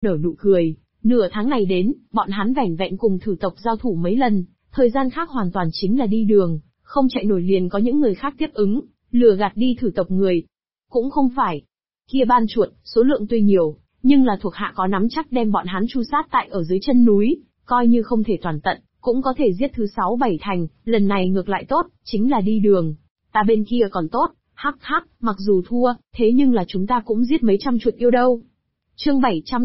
nở nụ cười. Nửa tháng này đến, bọn hắn vẻn vẹn cùng thử tộc giao thủ mấy lần, thời gian khác hoàn toàn chính là đi đường, không chạy nổi liền có những người khác tiếp ứng, lừa gạt đi thử tộc người. Cũng không phải. Kia ban chuột, số lượng tuy nhiều, nhưng là thuộc hạ có nắm chắc đem bọn hắn tru sát tại ở dưới chân núi, coi như không thể toàn tận, cũng có thể giết thứ 6-7 thành, lần này ngược lại tốt, chính là đi đường. Ta bên kia còn tốt, hắc hắc, mặc dù thua, thế nhưng là chúng ta cũng giết mấy trăm chuột yêu đâu. Chương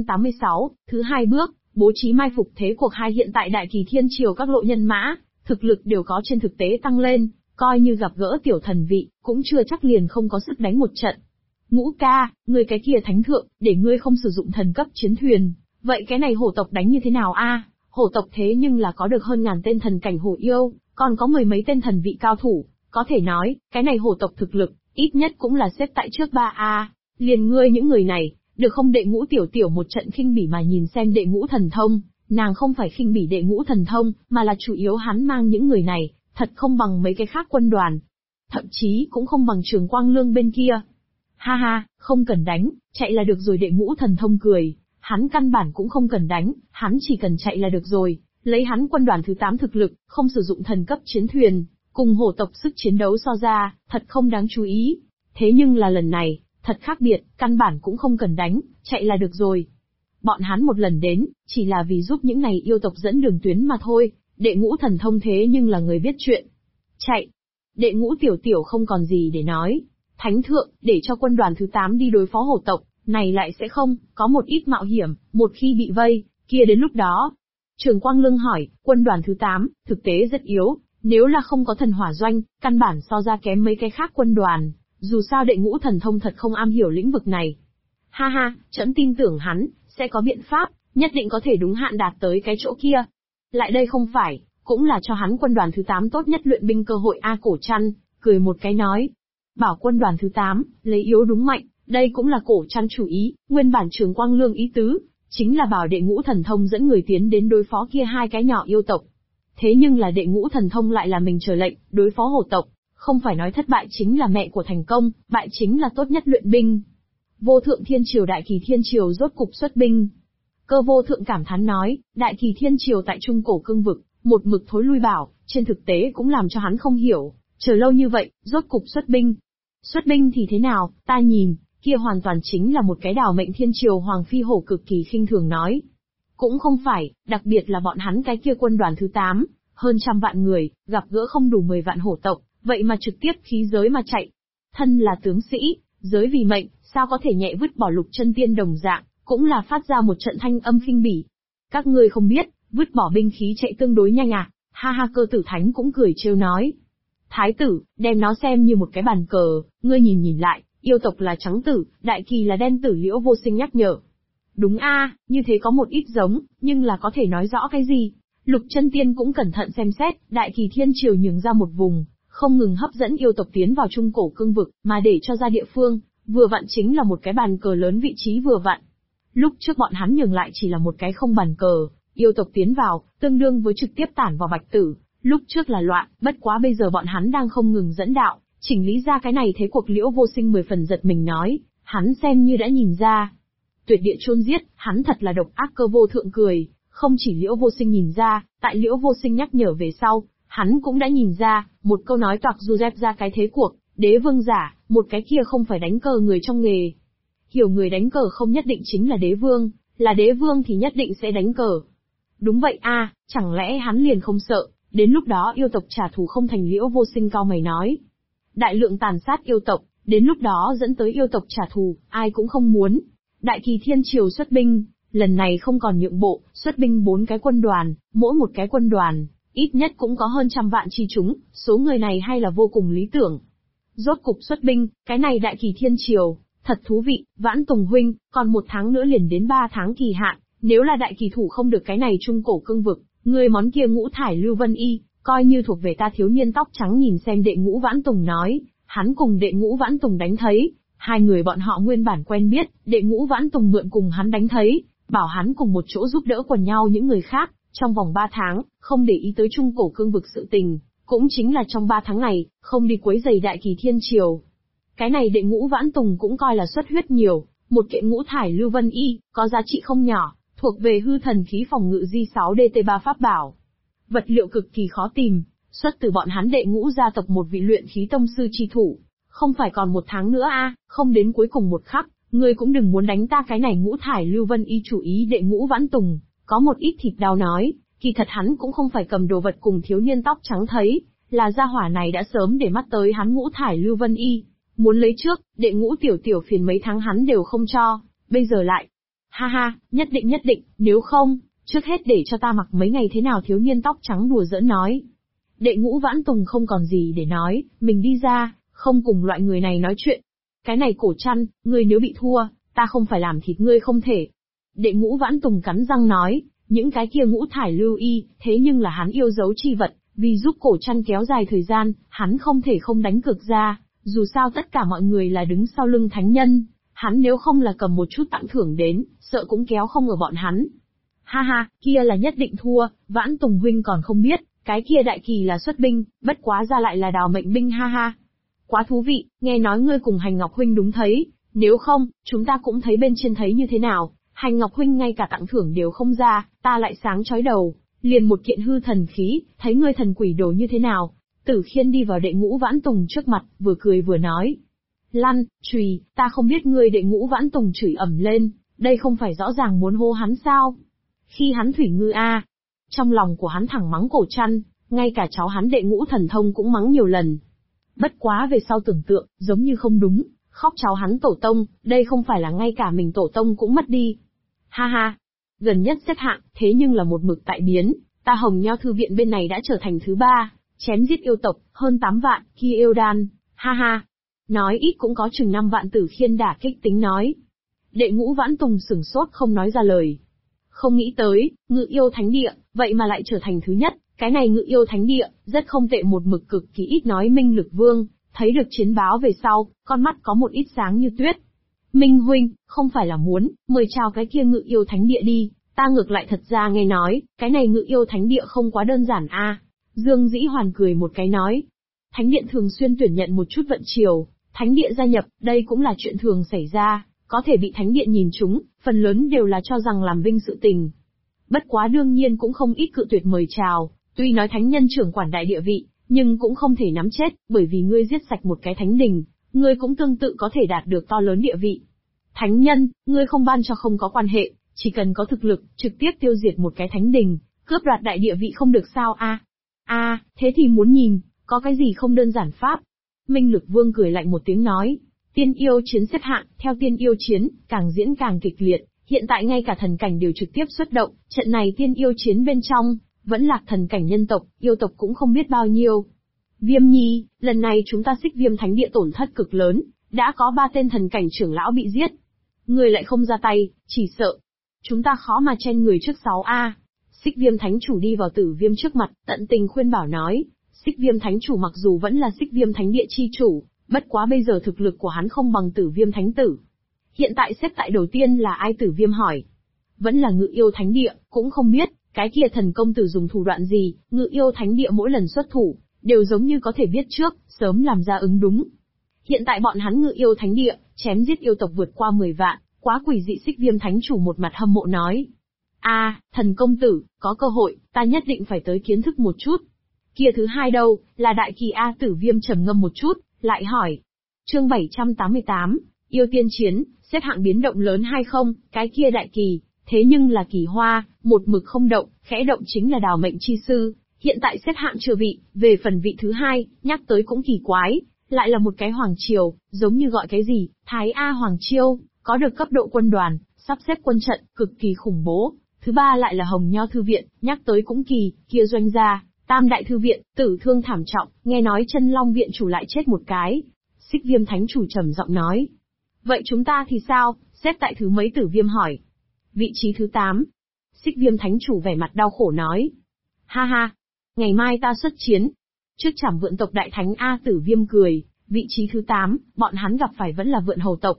786, thứ 2 bước, bố trí mai phục thế cuộc 2. Hiện tại Đại Kỳ Thiên Triều các lộ nhân mã, thực lực đều có trên thực tế tăng lên, coi như gặp gỡ tiểu thần vị, cũng chưa chắc liền không có sức đánh một trận. Ngũ ca, ngươi cái kia thánh thượng, để ngươi không sử dụng thần cấp chiến thuyền, vậy cái này hổ tộc đánh như thế nào a? Hổ tộc thế nhưng là có được hơn ngàn tên thần cảnh hổ yêu, còn có mười mấy tên thần vị cao thủ, có thể nói, cái này hổ tộc thực lực, ít nhất cũng là xếp tại trước 3A. Liền ngươi những người này, được không Đệ Ngũ tiểu tiểu một trận khinh bỉ mà nhìn xem Đệ Ngũ thần thông, nàng không phải khinh bỉ Đệ Ngũ thần thông, mà là chủ yếu hắn mang những người này, thật không bằng mấy cái khác quân đoàn. Thậm chí cũng không bằng Trường Quang Lương bên kia. Ha ha, không cần đánh, chạy là được rồi. Đệ Ngũ thần thông cười, hắn căn bản cũng không cần đánh, hắn chỉ cần chạy là được rồi, lấy hắn quân đoàn thứ 8 thực lực, không sử dụng thần cấp chiến thuyền, cùng hổ tộc sức chiến đấu so ra, thật không đáng chú ý. Thế nhưng là lần này, thật khác biệt, căn bản cũng không cần đánh, chạy là được rồi. Bọn hắn một lần đến, chỉ là vì giúp những này yêu tộc dẫn đường tuyến mà thôi, Đệ Ngũ thần thông thế nhưng là người biết chuyện. Chạy. Đệ Ngũ tiểu tiểu không còn gì để nói. Thánh thượng, để cho quân đoàn thứ 8 đi đối phó hổ tộc, này lại sẽ không, có một ít mạo hiểm, một khi bị vây, kia đến lúc đó. Trường Quang Lương hỏi, quân đoàn thứ 8, thực tế rất yếu, nếu là không có thần hỏa doanh, căn bản so ra kém mấy cái khác quân đoàn, dù sao Đệ Ngũ thần thông thật không am hiểu lĩnh vực này. Ha ha, trẫm tin tưởng hắn, sẽ có biện pháp, nhất định có thể đúng hạn đạt tới cái chỗ kia. Lại đây không phải, cũng là cho hắn quân đoàn thứ 8 tốt nhất luyện binh cơ hội a. Cổ Trăn, cười một cái nói. Bảo quân đoàn thứ 8, lấy yếu đúng mạnh, đây cũng là Cổ Trăn chủ ý, nguyên bản Trường Quang Lương ý tứ, chính là bảo Đệ Ngũ thần thông dẫn người tiến đến đối phó kia hai cái nhỏ yêu tộc. Thế nhưng là Đệ Ngũ thần thông lại là mình chờ lệnh, đối phó hổ tộc, không phải nói thất bại chính là mẹ của thành công, bại chính là tốt nhất luyện binh. Vô Thượng Thiên Triều Đại Kỳ Thiên Triều rốt cục xuất binh. Cơ Vô Thượng cảm thán nói, Đại Kỳ Thiên Triều tại Trung Cổ cương vực, một mực thối lui bảo, trên thực tế cũng làm cho hắn không hiểu, chờ lâu như vậy, rốt cục xuất binh. Xuất binh thì thế nào, ta nhìn, kia hoàn toàn chính là một cái đảo mệnh Thiên Triều. Hoàng Phi Hổ cực kỳ khinh thường nói. Cũng không phải, đặc biệt là bọn hắn cái kia quân đoàn thứ 8, hơn trăm vạn người, gặp gỡ không đủ 10 vạn hổ tộc, vậy mà trực tiếp khí giới mà chạy. Thân là tướng sĩ, giới vì mệnh, sao có thể nhẹ vứt bỏ Lục Chân Tiên đồng dạng, cũng là phát ra một trận thanh âm khinh bỉ. Các ngươi không biết, vứt bỏ binh khí chạy tương đối nhanh à? Ha ha. Cơ Tử Thánh cũng cười trêu nói. Thái tử, đem nó xem như một cái bàn cờ, ngươi nhìn lại, yêu tộc là trắng tử, Đại Kỳ là đen tử. Liễu Vô Sinh nhắc nhở. Đúng a, như thế có một ít giống, nhưng là có thể nói rõ cái gì? Lục Chân Tiên cũng cẩn thận xem xét, Đại Kỳ Thiên Triều nhường ra một vùng, không ngừng hấp dẫn yêu tộc tiến vào Trung Cổ cương vực, mà để cho ra địa phương, vừa vặn chính là một cái bàn cờ lớn, vị trí vừa vặn. Lúc trước bọn hắn nhường lại chỉ là một cái không bàn cờ, yêu tộc tiến vào, tương đương với trực tiếp tản vào Bạch Tử, lúc trước là loạn, bất quá bây giờ bọn hắn đang không ngừng dẫn đạo, chỉnh lý ra cái này thế cuộc. Liễu Vô Sinh 10 phần giật mình nói, hắn xem như đã nhìn ra. Tuyệt địa chôn giết, hắn thật là độc ác. Cơ Vô Thượng cười, không chỉ Liễu Vô Sinh nhìn ra, tại Liễu Vô Sinh nhắc nhở về sau, hắn cũng đã nhìn ra, một câu nói toạc du dép ra cái thế cuộc, đế vương giả, một cái kia không phải đánh cờ người trong nghề. Hiểu người đánh cờ không nhất định chính là đế vương thì nhất định sẽ đánh cờ. Đúng vậy a, chẳng lẽ hắn liền không sợ, đến lúc đó yêu tộc trả thù không thành? Liễu Vô Sinh cao mày nói. Đại lượng tàn sát yêu tộc, đến lúc đó dẫn tới yêu tộc trả thù, ai cũng không muốn. Đại Kỳ Thiên Triều xuất binh, lần này không còn nhượng bộ, xuất binh 4 cái quân đoàn, mỗi một cái quân đoàn, ít nhất cũng có hơn trăm vạn chi chúng, số người này hay là vô cùng lý tưởng. Rốt cục xuất binh, cái này Đại Kỳ Thiên Triều, thật thú vị. Vãn Tùng huynh, còn 1 tháng nữa liền đến 3 tháng kỳ hạn, nếu là Đại Kỳ thủ không được cái này Trung Cổ cương vực, người món kia Ngũ Thải Lưu Vân Y, coi như thuộc về ta. Thiếu niên tóc trắng nhìn xem Đệ Ngũ Vãn Tùng nói, hắn cùng Đệ Ngũ Vãn Tùng đánh thấy, hai người bọn họ nguyên bản quen biết, Đệ Ngũ Vãn Tùng mượn cùng hắn đánh thấy, bảo hắn cùng một chỗ giúp đỡ quần nhau những người khác, trong vòng 3 tháng, không để ý tới Trung Cổ cương vực sự tình, cũng chính là trong 3 tháng này, không đi quấy rầy Đại Kỳ Thiên Triều. Cái này Đệ Ngũ Vãn Tùng cũng coi là xuất huyết nhiều, Một kiện ngũ thải lưu vân y, có giá trị không nhỏ, thuộc về hư thần khí phòng ngự J6DT3 pháp bảo. Vật liệu cực kỳ khó tìm, xuất từ bọn hắn đệ ngũ gia tộc một vị luyện khí tông sư chi thủ. Không phải còn 1 tháng nữa không đến cuối cùng một khắc, ngươi cũng đừng muốn đánh ta cái này ngũ thải lưu vân y chủ ý đệ ngũ Vãn Tùng, có một ít thịt đau nói, kỳ thật hắn cũng không phải cầm đồ vật cùng thiếu niên tóc trắng thấy, là gia hỏa này đã sớm để mắt tới hắn ngũ thải lưu vân y, muốn lấy trước, đệ ngũ tiểu phiền mấy tháng hắn đều không cho, bây giờ lại. Ha ha, nhất định, nếu không, trước hết để cho ta mặc mấy ngày thế nào, thiếu niên tóc trắng đùa giỡn nói. Đệ ngũ Vãn Tùng không còn gì để nói, mình đi ra, không cùng loại người này nói chuyện. Cái này cổ chăn, ngươi nếu bị thua, ta không phải làm thịt ngươi không thể. Đệ ngũ Vãn Tùng cắn răng nói, những cái kia ngũ thải lưu y, thế nhưng là hắn yêu dấu chi vật, vì giúp cổ chăn kéo dài thời gian, hắn không thể không đánh cược ra, dù sao tất cả mọi người là đứng sau lưng thánh nhân, hắn nếu không là cầm một chút tặng thưởng đến, sợ cũng kéo không ở bọn hắn. Ha ha, kia là nhất định thua, Vãn Tùng huynh còn không biết, cái kia đại kỳ là xuất binh, bất quá ra lại là đào mệnh binh ha ha. Quá thú vị, nghe nói ngươi cùng Hành Ngọc huynh đúng thấy, nếu không, chúng ta cũng thấy bên trên thấy như thế nào, Hành Ngọc huynh ngay cả tặng thưởng đều không ra, ta lại sáng chói đầu, liền một kiện hư thần khí, thấy ngươi thần quỷ đồ như thế nào. Tử Khiên đi vào đệ ngũ Vãn Tùng trước mặt, vừa cười vừa nói. Lăn, chùy, ta không biết ngươi. Đệ ngũ Vãn Tùng chửi ầm lên, đây không phải rõ ràng muốn hô hắn sao? Khi hắn thủy ngư Trong lòng của hắn thẳng mắng cổ chăn, ngay cả cháu hắn đệ ngũ thần thông cũng mắng nhiều lần. Bất quá về sau tưởng tượng, giống như không đúng, khóc cháu hắn tổ tông, đây không phải là ngay cả mình tổ tông cũng mất đi. Ha ha, gần nhất xếp hạng, thế nhưng là một mực tại biến, ta Hồng Nho thư viện bên này đã trở thành thứ 3, chém giết yêu tộc, hơn 8 vạn, kia yêu đan, ha ha. Nói ít cũng có chừng 5 vạn. Tử Khiên đả kích tính nói. Đệ ngũ Vãn Tùng sửng sốt không nói ra lời. Không nghĩ tới, Ngự Yêu Thánh Địa, vậy mà lại trở thành thứ nhất, cái này Ngự Yêu Thánh Địa, rất không tệ. Một mực cực kỳ ít nói Minh Lực Vương, thấy được chiến báo về sau, con mắt có một ít sáng như tuyết. Minh huynh, không phải là muốn, mời chào cái kia Ngự Yêu Thánh Địa đi, ta ngược lại thật ra nghe nói, cái này Ngự Yêu Thánh Địa không quá đơn giản Dương Dĩ Hoàn cười một cái nói. Thánh Điện thường xuyên tuyển nhận một chút vận chiều, Thánh Địa gia nhập, đây cũng là chuyện thường xảy ra, có thể bị Thánh Điện nhìn trúng, phần lớn đều là cho rằng làm vinh sự tình. Bất quá đương nhiên cũng không ít cự tuyệt mời chào, tuy nói thánh nhân trưởng quản đại địa vị, nhưng cũng không thể nắm chết, bởi vì ngươi giết sạch một cái thánh đình, ngươi cũng tương tự có thể đạt được to lớn địa vị. Thánh nhân, ngươi không ban cho không có quan hệ, chỉ cần có thực lực, trực tiếp tiêu diệt một cái thánh đình, cướp đoạt đại địa vị không được sao thế thì muốn nhìn, có cái gì không đơn giản pháp. Minh Lực Vương cười lạnh một tiếng nói, tiên yêu chiến xếp hạng, theo tiên yêu chiến, càng diễn càng kịch liệt, hiện tại ngay cả thần cảnh đều trực tiếp xuất động, trận này tiên yêu chiến bên trong, vẫn lạc thần cảnh nhân tộc, yêu tộc cũng không biết bao nhiêu. Viêm Nhi, lần này chúng ta Xích Viêm Thánh Địa tổn thất cực lớn, đã có 3 tên thần cảnh trưởng lão bị giết. Người lại không ra tay, chỉ sợ chúng ta khó mà chen người trước 6 Xích Viêm Thánh Chủ đi vào Tử Viêm trước mặt, tận tình khuyên bảo nói, Xích Viêm Thánh Chủ mặc dù vẫn là Xích Viêm Thánh Địa chi chủ, bất quá bây giờ thực lực của hắn không bằng Tử Viêm Thánh Tử. Hiện tại xếp tại đầu tiên là ai? Tử Viêm hỏi. Vẫn là Ngự Yêu Thánh Địa, cũng không biết, cái kia thần công tử dùng thủ đoạn gì, Ngự Yêu Thánh Địa mỗi lần xuất thủ, đều giống như có thể biết trước, sớm làm ra ứng đúng. Hiện tại bọn hắn Ngự Yêu Thánh Địa, chém giết yêu tộc vượt qua 10 vạn, quá quỷ dị. Xích Viêm Thánh Chủ một mặt hâm mộ nói. Thần công tử, có cơ hội, ta nhất định phải tới kiến thức một chút. Kia thứ hai đâu, là đại kỳ Tử Viêm trầm ngâm một chút, lại hỏi. Chương 788, Yêu Tiên Chiến, xếp hạng biến động lớn hay không? Cái kia đại kỳ, thế nhưng là Kỳ Hoa, một mực không động, khẽ động chính là Đào Mệnh Chi Sư, hiện tại xếp hạng chưa vị, về phần vị thứ hai, nhắc tới cũng kỳ quái, lại là một cái Hoàng Triều, giống như gọi cái gì, Thái A Hoàng Triều, có được cấp độ quân đoàn, sắp xếp quân trận, cực kỳ khủng bố. Thứ ba lại là Hồng Nho Thư Viện, nhắc tới cũng kỳ, kia Doanh gia, Tam Đại Thư Viện, tử thương thảm trọng, nghe nói Chân Long Viện chủ lại chết một cái. Xích Viêm Thánh Chủ trầm giọng nói. Vậy chúng ta thì sao, xếp tại thứ mấy? Tử Viêm hỏi. Vị trí thứ 8. Xích Viêm Thánh Chủ vẻ mặt đau khổ nói. Ha ha, ngày mai ta xuất chiến. Trước Trảm Vượn tộc đại thánh Tử Viêm cười, vị trí thứ 8, bọn hắn gặp phải vẫn là Vượn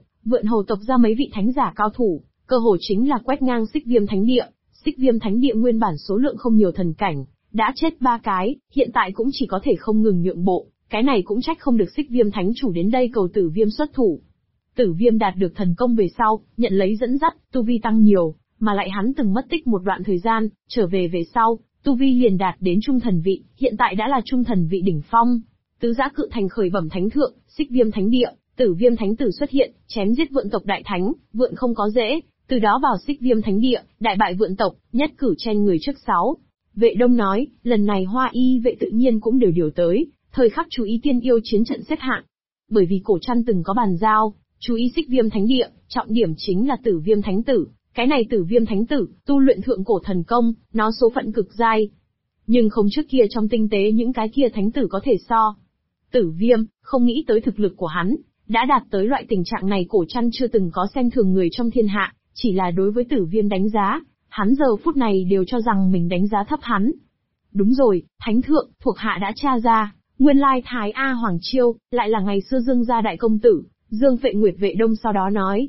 Hầu tộc ra mấy vị thánh giả cao thủ, cơ hồ chính là quét ngang Xích Viêm Thánh Địa. Xích Viêm Thánh Địa nguyên bản số lượng không nhiều thần cảnh, đã chết 3 cái, hiện tại cũng chỉ có thể không ngừng nhượng bộ, cái này cũng trách không được Xích Viêm Thánh Chủ đến đây cầu Tử Viêm xuất thủ. Tử Viêm đạt được thần công về sau, nhận lấy dẫn dắt, tu vi tăng nhiều, mà lại hắn từng mất tích một đoạn thời gian, trở về sau, tu vi liền đạt đến trung thần vị, hiện tại đã là trung thần vị đỉnh phong. Tứ Giã Cự Thành khởi bẩm thánh thượng, Xích Viêm Thánh Địa, Tử Viêm Thánh Tử xuất hiện, chém giết vượn tộc đại thánh, vượn không có dễ, từ đó vào Xích Viêm Thánh Địa, đại bại vượn tộc, nhất cử chen người trước 6. Vệ Đông nói, lần này Hoa Y vệ tự nhiên cũng đều điều tới, thời khắc chú ý tiên yêu chiến trận xếp hạng. Bởi vì cổ trăn từng có bàn giao, chú ý Xích Viêm Thánh Địa, trọng điểm chính là Tử Viêm Thánh Tử. Cái này Tử Viêm Thánh Tử, tu luyện thượng cổ thần công, nó số phận cực dai. Nhưng không trước kia trong tinh tế những cái kia thánh tử có thể so. Tử Viêm, không nghĩ tới thực lực của hắn, đã đạt tới loại tình trạng này cổ trăn chưa từng có xem thường người trong thiên hạ, chỉ là đối với Tử Viêm đánh giá, hắn giờ phút này đều cho rằng mình đánh giá thấp hắn. Đúng rồi, Thánh Thượng, thuộc hạ đã tra ra, nguyên lai Thái A Hoàng Chiêu, lại là ngày xưa Dương gia đại công tử, Dương Vệ Nguyệt Vệ Đông sau đó nói.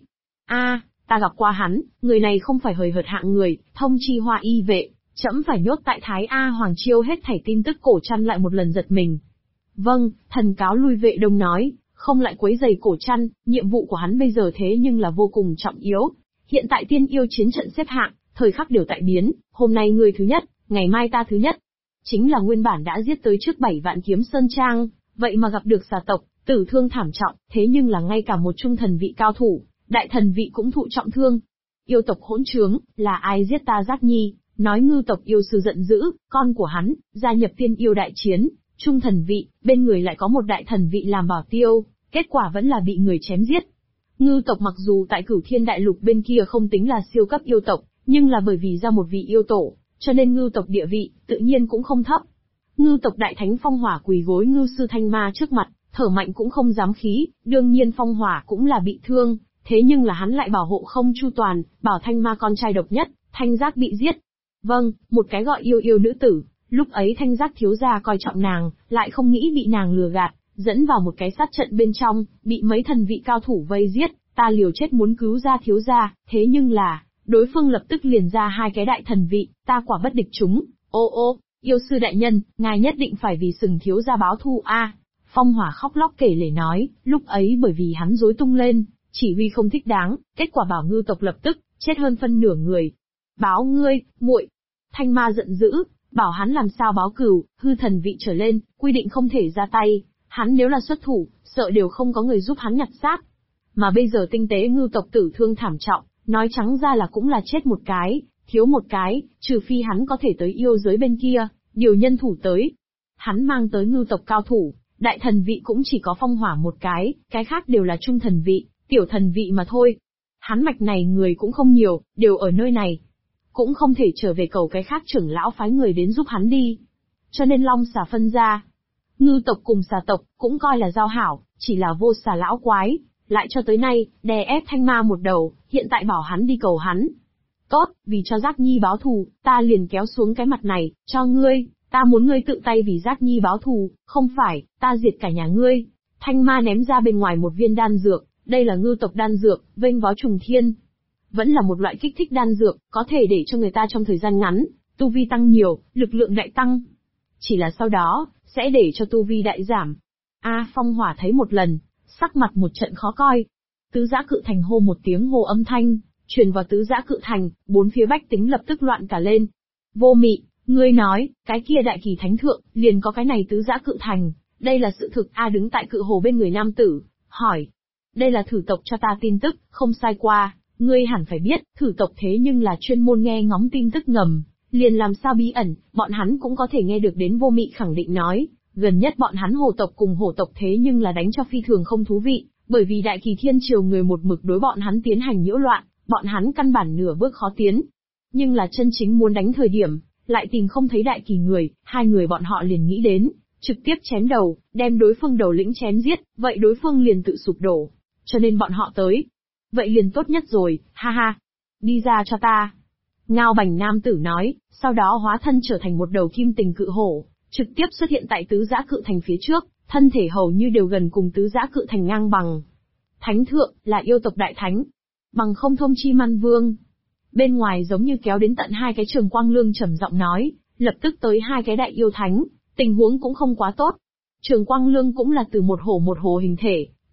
Ta gặp qua hắn, người này không phải hời hợt hạng người, thông chi Hoa Y vệ, trẫm phải nhốt tại Thái A Hoàng Chiêu hết thảy tin tức cổ trăn lại một lần giật mình. Vâng, thần cáo lui Vệ Đông nói, không lại quấy giày cổ trăn, nhiệm vụ của hắn bây giờ thế nhưng là vô cùng trọng yếu. Hiện tại tiên yêu chiến trận xếp hạng, thời khắc đều tại biến, hôm nay người thứ nhất, ngày mai ta thứ nhất. Chính là nguyên bản đã giết tới trước 7 vạn kiếm sơn trang, vậy mà gặp được xà tộc, tử thương thảm trọng, thế nhưng là ngay cả một trung thần vị cao thủ, đại thần vị cũng thụ trọng thương. Yêu tộc hỗn trướng, là ai giết ta Giác Nhi, nói ngư tộc yêu sư giận dữ, con của hắn, gia nhập tiên yêu đại chiến, trung thần vị, bên người lại có một đại thần vị làm bảo tiêu, kết quả vẫn là bị người chém giết. Ngư tộc mặc dù tại Cửu Thiên Đại Lục bên kia không tính là siêu cấp yêu tộc, nhưng là bởi vì ra một vị yêu tổ, cho nên ngư tộc địa vị, tự nhiên cũng không thấp. Ngư tộc đại thánh Phong Hỏa quỳ gối ngư sư Thanh Ma trước mặt, thở mạnh cũng không dám khí, đương nhiên Phong Hỏa cũng là bị thương, thế nhưng là hắn lại bảo hộ không chu toàn, bảo Thanh Ma con trai độc nhất, Thanh Giác bị giết. Vâng, một cái gọi yêu nữ tử, lúc ấy Thanh Giác thiếu gia coi trọng nàng, lại không nghĩ bị nàng lừa gạt, dẫn vào một cái sát trận bên trong, bị mấy thần vị cao thủ vây giết, ta liều chết muốn cứu ra thiếu gia, thế nhưng là, đối phương lập tức liền ra 2 cái đại thần vị, ta quả bất địch chúng. Ô, yêu sư đại nhân, ngài nhất định phải vì Sừng thiếu gia báo thù a. Phong Hỏa khóc lóc kể lể nói, lúc ấy bởi vì hắn rối tung lên, chỉ huy không thích đáng, kết quả bảo ngư tộc lập tức chết hơn phân nửa người. Báo ngươi, muội. Thanh Ma giận dữ, bảo hắn làm sao báo cừu, hư thần vị trở lên, quy định không thể ra tay, hắn nếu là xuất thủ, sợ đều không có người giúp hắn nhặt xác. Mà bây giờ tinh tế ngư tộc tử thương thảm trọng, nói trắng ra là cũng là chết một cái, thiếu một cái, trừ phi hắn có thể tới yêu giới bên kia, điều nhân thủ tới. Hắn mang tới ngư tộc cao thủ, đại thần vị cũng chỉ có Phong Hỏa một cái khác đều là trung thần vị, tiểu thần vị mà thôi. Hắn mạch này người cũng không nhiều, đều ở nơi này. Cũng không thể trở về cầu cái khác trưởng lão phái người đến giúp hắn đi. Cho nên long xà phân ra. Ngư tộc cùng xà tộc, cũng coi là giao hảo, chỉ là vô xà lão quái. Lại cho tới nay, đè ép Thanh Ma một đầu, hiện tại bảo hắn đi cầu hắn. Tốt, vì cho Giác Nhi báo thù, ta liền kéo xuống cái mặt này, cho ngươi, ta muốn ngươi tự tay vì Giác Nhi báo thù, không phải, ta diệt cả nhà ngươi. Thanh Ma ném ra bên ngoài một viên đan dược, đây là ngư tộc đan dược, vênh vó trùng thiên. Vẫn là một loại kích thích đan dược, có thể để cho người ta trong thời gian ngắn, tu vi tăng nhiều, lực lượng đại tăng. Chỉ là sau đó, sẽ để cho tu vi đại giảm. Phong Hỏa thấy một lần, sắc mặt một trận khó coi. Tứ Giã Cự Thành hô một tiếng hô âm thanh, truyền vào Tứ Giã Cự Thành, bốn phía bách tính lập tức loạn cả lên. Vô Mị, ngươi nói, cái kia đại kỳ thánh thượng, liền có cái này Tứ Giã Cự Thành, đây là sự thực. Đứng tại cự hồ bên người nam tử, hỏi. Đây là thử tộc cho ta tin tức, không sai qua, ngươi hẳn phải biết, thử tộc thế nhưng là chuyên môn nghe ngóng tin tức ngầm, liền làm sao bí ẩn, bọn hắn cũng có thể nghe được đến. Vô Mị khẳng định nói. Gần nhất bọn hắn hồ tộc cùng hổ tộc thế nhưng là đánh cho phi thường không thú vị, bởi vì đại kỳ thiên triều người một mực đối bọn hắn tiến hành nhiễu loạn, bọn hắn căn bản nửa bước khó tiến. Nhưng là chân chính muốn đánh thời điểm, lại tìm không thấy đại kỳ người, hai người bọn họ liền nghĩ đến, trực tiếp chém đầu, đem đối phương đầu lĩnh chém giết, vậy đối phương liền tự sụp đổ. Cho nên bọn họ tới. Vậy liền tốt nhất rồi, ha ha. Đi ra cho ta. Ngao Bành nam tử nói, sau đó hóa thân trở thành một đầu kim tình cự hổ. Trực tiếp xuất hiện tại Tứ Giã Cự Thành phía trước, thân thể hầu như đều gần cùng Tứ Giã Cự Thành ngang bằng. Thánh thượng, là yêu tộc đại thánh. Bằng không thông chi Man Vương. Bên ngoài giống như kéo đến tận 2 cái Trường Quang Lương trầm giọng nói, lập tức tới 2 cái đại yêu thánh, tình huống cũng không quá tốt. Trường Quang Lương cũng là từ một hổ hình thể,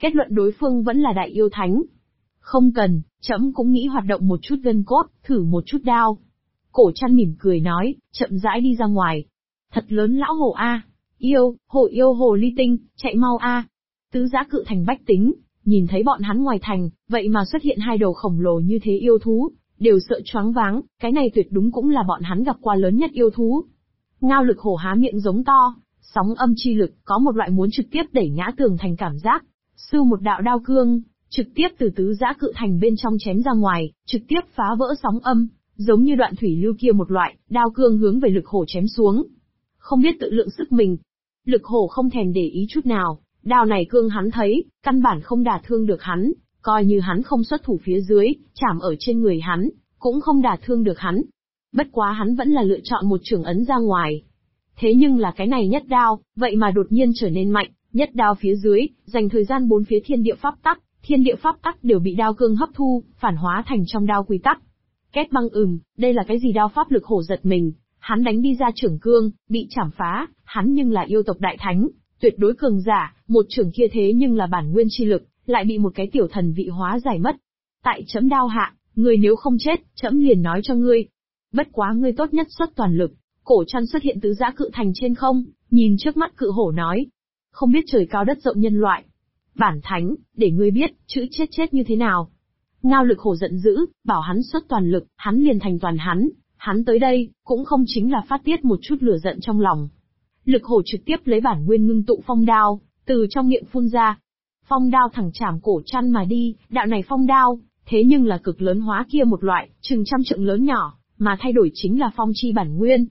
kết luận đối phương vẫn là đại yêu thánh. Không cần, trẫm cũng nghĩ hoạt động một chút gân cốt, thử một chút đao. Cổ Trăn mỉm cười nói, chậm rãi đi ra ngoài. Thật lớn lão hồ a, yêu, hồ ly tinh, chạy mau a. Tứ Giã Cự Thành bách tính, nhìn thấy bọn hắn ngoài thành, vậy mà xuất hiện hai đầu khổng lồ như thế yêu thú, đều sợ choáng váng, cái này tuyệt đúng cũng là bọn hắn gặp qua lớn nhất yêu thú. Ngao Lực Hổ há miệng giống to, sóng âm chi lực, có một loại muốn trực tiếp đẩy ngã tường thành cảm giác. Sưu một đạo đao cương, trực tiếp từ Tứ Giã Cự Thành bên trong chém ra ngoài, trực tiếp phá vỡ sóng âm, giống như đoạn thủy lưu kia một loại, đao cương hướng về Lực Hổ chém xuống. Không biết tự lượng sức mình. Lực Hổ không thèm để ý chút nào, đao này cương hắn thấy, căn bản không đả thương được hắn, coi như hắn không xuất thủ phía dưới, chảm ở trên người hắn, cũng không đả thương được hắn. Bất quá hắn vẫn là lựa chọn một chưởng ấn ra ngoài. Thế nhưng là cái này nhất đao, vậy mà đột nhiên trở nên mạnh, nhất đao phía dưới, dành thời gian bốn phía thiên địa pháp tắc đều bị đao cương hấp thu, phản hóa thành trong đao quy tắc. Két băng đây là cái gì? Đao pháp Lực Hổ giật mình, hắn đánh đi ra chưởng cương, bị chảm phá, hắn nhưng là yêu tộc đại thánh, tuyệt đối cường giả, một chưởng kia thế nhưng là bản nguyên chi lực, lại bị một cái tiểu thần vị hóa giải mất. Tại chấm đao hạ, ngươi nếu không chết, chấm liền nói cho ngươi. Bất quá ngươi tốt nhất xuất toàn lực. Cổ Trăn xuất hiện Tứ Giã Cự Thành trên không, nhìn trước mắt cự hổ nói. Không biết trời cao đất rộng nhân loại. Bản thánh, để ngươi biết, chữ chết như thế nào. Ngao Lực Hổ giận dữ, bảo hắn xuất toàn lực, hắn liền thành toàn hắn. Hắn tới đây, cũng không chính là phát tiết một chút lửa giận trong lòng. Lực Hổ trực tiếp lấy bản nguyên ngưng tụ phong đao, từ trong miệng phun ra. Phong đao thẳng chảm Cổ Trăn mà đi, đạo này phong đao, thế nhưng là cực lớn hóa kia một loại, chừng trăm trượng lớn nhỏ, mà thay đổi chính là phong chi bản nguyên.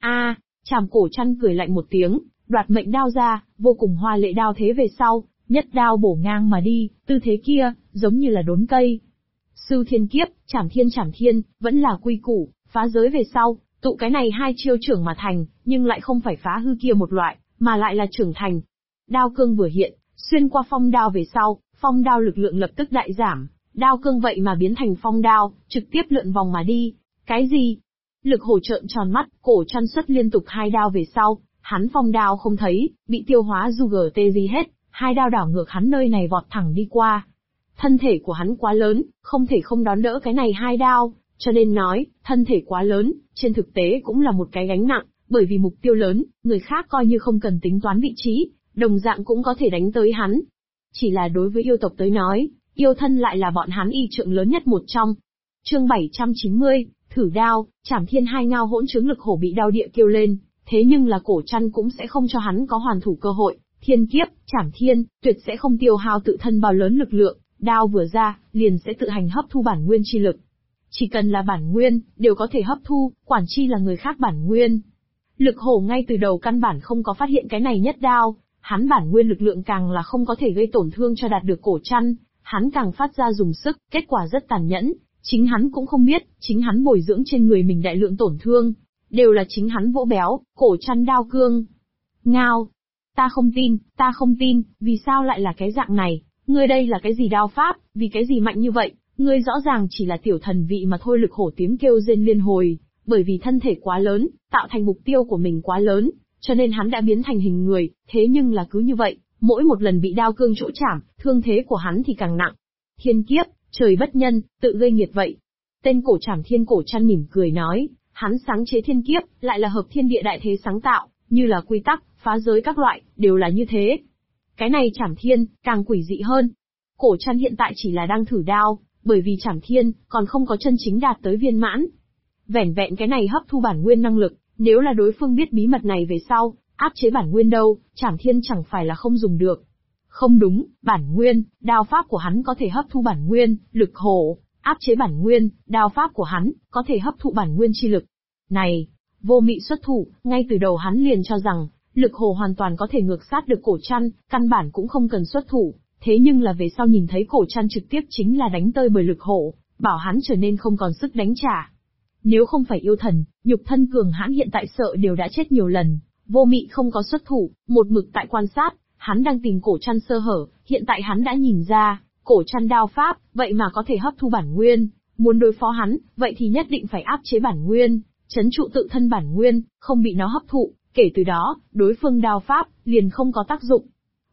Chảm Cổ Trăn cười lạnh một tiếng, đoạt mệnh đao ra, vô cùng hoa lệ đao thế về sau, nhất đao bổ ngang mà đi, tư thế kia, giống như là đốn cây. Sưu thiên kiếp, chảm thiên, vẫn là quy củ, phá giới về sau, tụ cái này hai chiêu trưởng mà thành, nhưng lại không phải phá hư kia một loại, mà lại là trưởng thành. Đao cương vừa hiện, xuyên qua phong đao về sau, phong đao lực lượng lập tức đại giảm, đao cương vậy mà biến thành phong đao, trực tiếp lượn vòng mà đi. Cái gì? Lực Hổ trợn tròn mắt, Cổ Trăn xuất liên tục hai đao về sau, hắn phong đao không thấy, bị tiêu hóa gì hết, hai đao đảo ngược hắn nơi này vọt thẳng đi qua. Thân thể của hắn quá lớn, không thể không đón đỡ cái này hai đao, cho nên nói, thân thể quá lớn, trên thực tế cũng là một cái gánh nặng, bởi vì mục tiêu lớn, người khác coi như không cần tính toán vị trí, đồng dạng cũng có thể đánh tới hắn. Chỉ là đối với yêu tộc tới nói, yêu thân lại là bọn hắn y trượng lớn nhất một trong. Chương 790, thử đao, chảm thiên hai ngao hỗn chứng. Lực Hổ bị đao địa kêu lên, thế nhưng là Cổ Trăn cũng sẽ không cho hắn có hoàn thủ cơ hội, thiên kiếp, chảm thiên, tuyệt sẽ không tiêu hao tự thân bao lớn lực lượng, đao vừa ra, liền sẽ tự hành hấp thu bản nguyên chi lực. Chỉ cần là bản nguyên, đều có thể hấp thu, quản chi là người khác bản nguyên. Lực Hổ ngay từ đầu căn bản không có phát hiện cái này nhất đao, hắn bản nguyên lực lượng càng là không có thể gây tổn thương cho đạt được Cổ Trăn, hắn càng phát ra dùng sức, kết quả rất tàn nhẫn, chính hắn cũng không biết, chính hắn bồi dưỡng trên người mình đại lượng tổn thương, đều là chính hắn vỗ béo, Cổ Trăn đao cương. Ngao, ta không tin, vì sao lại là cái dạng này, ngươi đây là cái gì đao pháp, vì cái gì mạnh như vậy, ngươi rõ ràng chỉ là tiểu thần vị mà thôi. Lực Hổ tiếng kêu rên liên hồi, bởi vì thân thể quá lớn, tạo thành mục tiêu của mình quá lớn, cho nên hắn đã biến thành hình người, thế nhưng là cứ như vậy, mỗi một lần bị đao cương chỗ chảm, thương thế của hắn thì càng nặng. Thiên kiếp, trời bất nhân, tự gây nghiệt vậy. Tên Cổ Trảm Thiên Cổ Trăn mỉm cười nói, hắn sáng chế thiên kiếp, lại là hợp thiên địa đại thế sáng tạo, như là quy tắc, phá giới các loại, đều là như thế. Cái này Trảm Thiên, càng quỷ dị hơn. Cổ Trăn hiện tại chỉ là đang thử đao, bởi vì Trảm Thiên, còn không có chân chính đạt tới viên mãn. Vẻn vẹn cái này hấp thu bản nguyên năng lực, nếu là đối phương biết bí mật này về sau, áp chế bản nguyên đâu, Trảm Thiên chẳng phải là không dùng được. Không đúng, bản nguyên, đao pháp của hắn có thể hấp thu bản nguyên, Lực Hổ, áp chế bản nguyên, đao pháp của hắn, có thể hấp thụ bản nguyên chi lực. Này, Vô Mị xuất thủ, ngay từ đầu hắn liền cho rằng, Lực Hổ hoàn toàn có thể ngược sát được Cổ Trăn, căn bản cũng không cần xuất thủ, thế nhưng là về sau nhìn thấy Cổ Trăn trực tiếp chính là đánh tơi bởi Lực Hổ, bảo hắn trở nên không còn sức đánh trả. Nếu không phải yêu thần, nhục thân cường hãn hiện tại sợ đều đã chết nhiều lần. Vô Mị không có xuất thủ, một mực tại quan sát, hắn đang tìm Cổ Trăn sơ hở, hiện tại hắn đã nhìn ra, Cổ Trăn đao pháp, vậy mà có thể hấp thu bản nguyên, muốn đối phó hắn, vậy thì nhất định phải áp chế bản nguyên, trấn trụ tự thân bản nguyên, không bị nó hấp thụ, kể từ đó, đối phương đao pháp, liền không có tác dụng.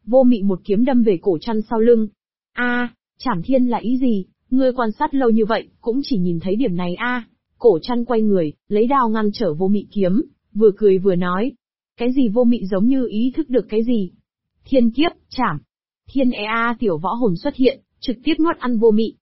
Vô Mị một kiếm đâm về cổ Trăn sau lưng. Trảm thiên là ý gì? Ngươi quan sát lâu như vậy, cũng chỉ nhìn thấy điểm này Cổ Trăn quay người, lấy đao ngăn trở Vô Mị kiếm, vừa cười vừa nói. Cái gì? Vô Mị giống như ý thức được cái gì. Thiên kiếp, chảm. Thiên tiểu võ hồn xuất hiện, trực tiếp nuốt ăn Vô Mị.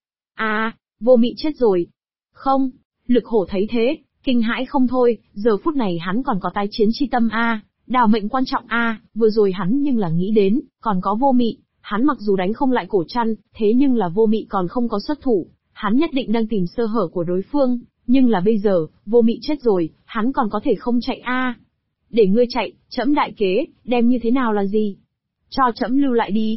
Vô Mị chết rồi. Không, Lực Hổ thấy thế, kinh hãi không thôi, giờ phút này hắn còn có tái chiến chi tâm đào mệnh quan trọng vừa rồi hắn nhưng là nghĩ đến, còn có Vô Mị, hắn mặc dù đánh không lại cổ Trăn, thế nhưng là Vô Mị còn không có xuất thủ, hắn nhất định đang tìm sơ hở của đối phương, nhưng là bây giờ, Vô Mị chết rồi, hắn còn có thể không chạy Để ngươi chạy, trẫm đại kế, đem như thế nào là gì? Cho trẫm lưu lại đi.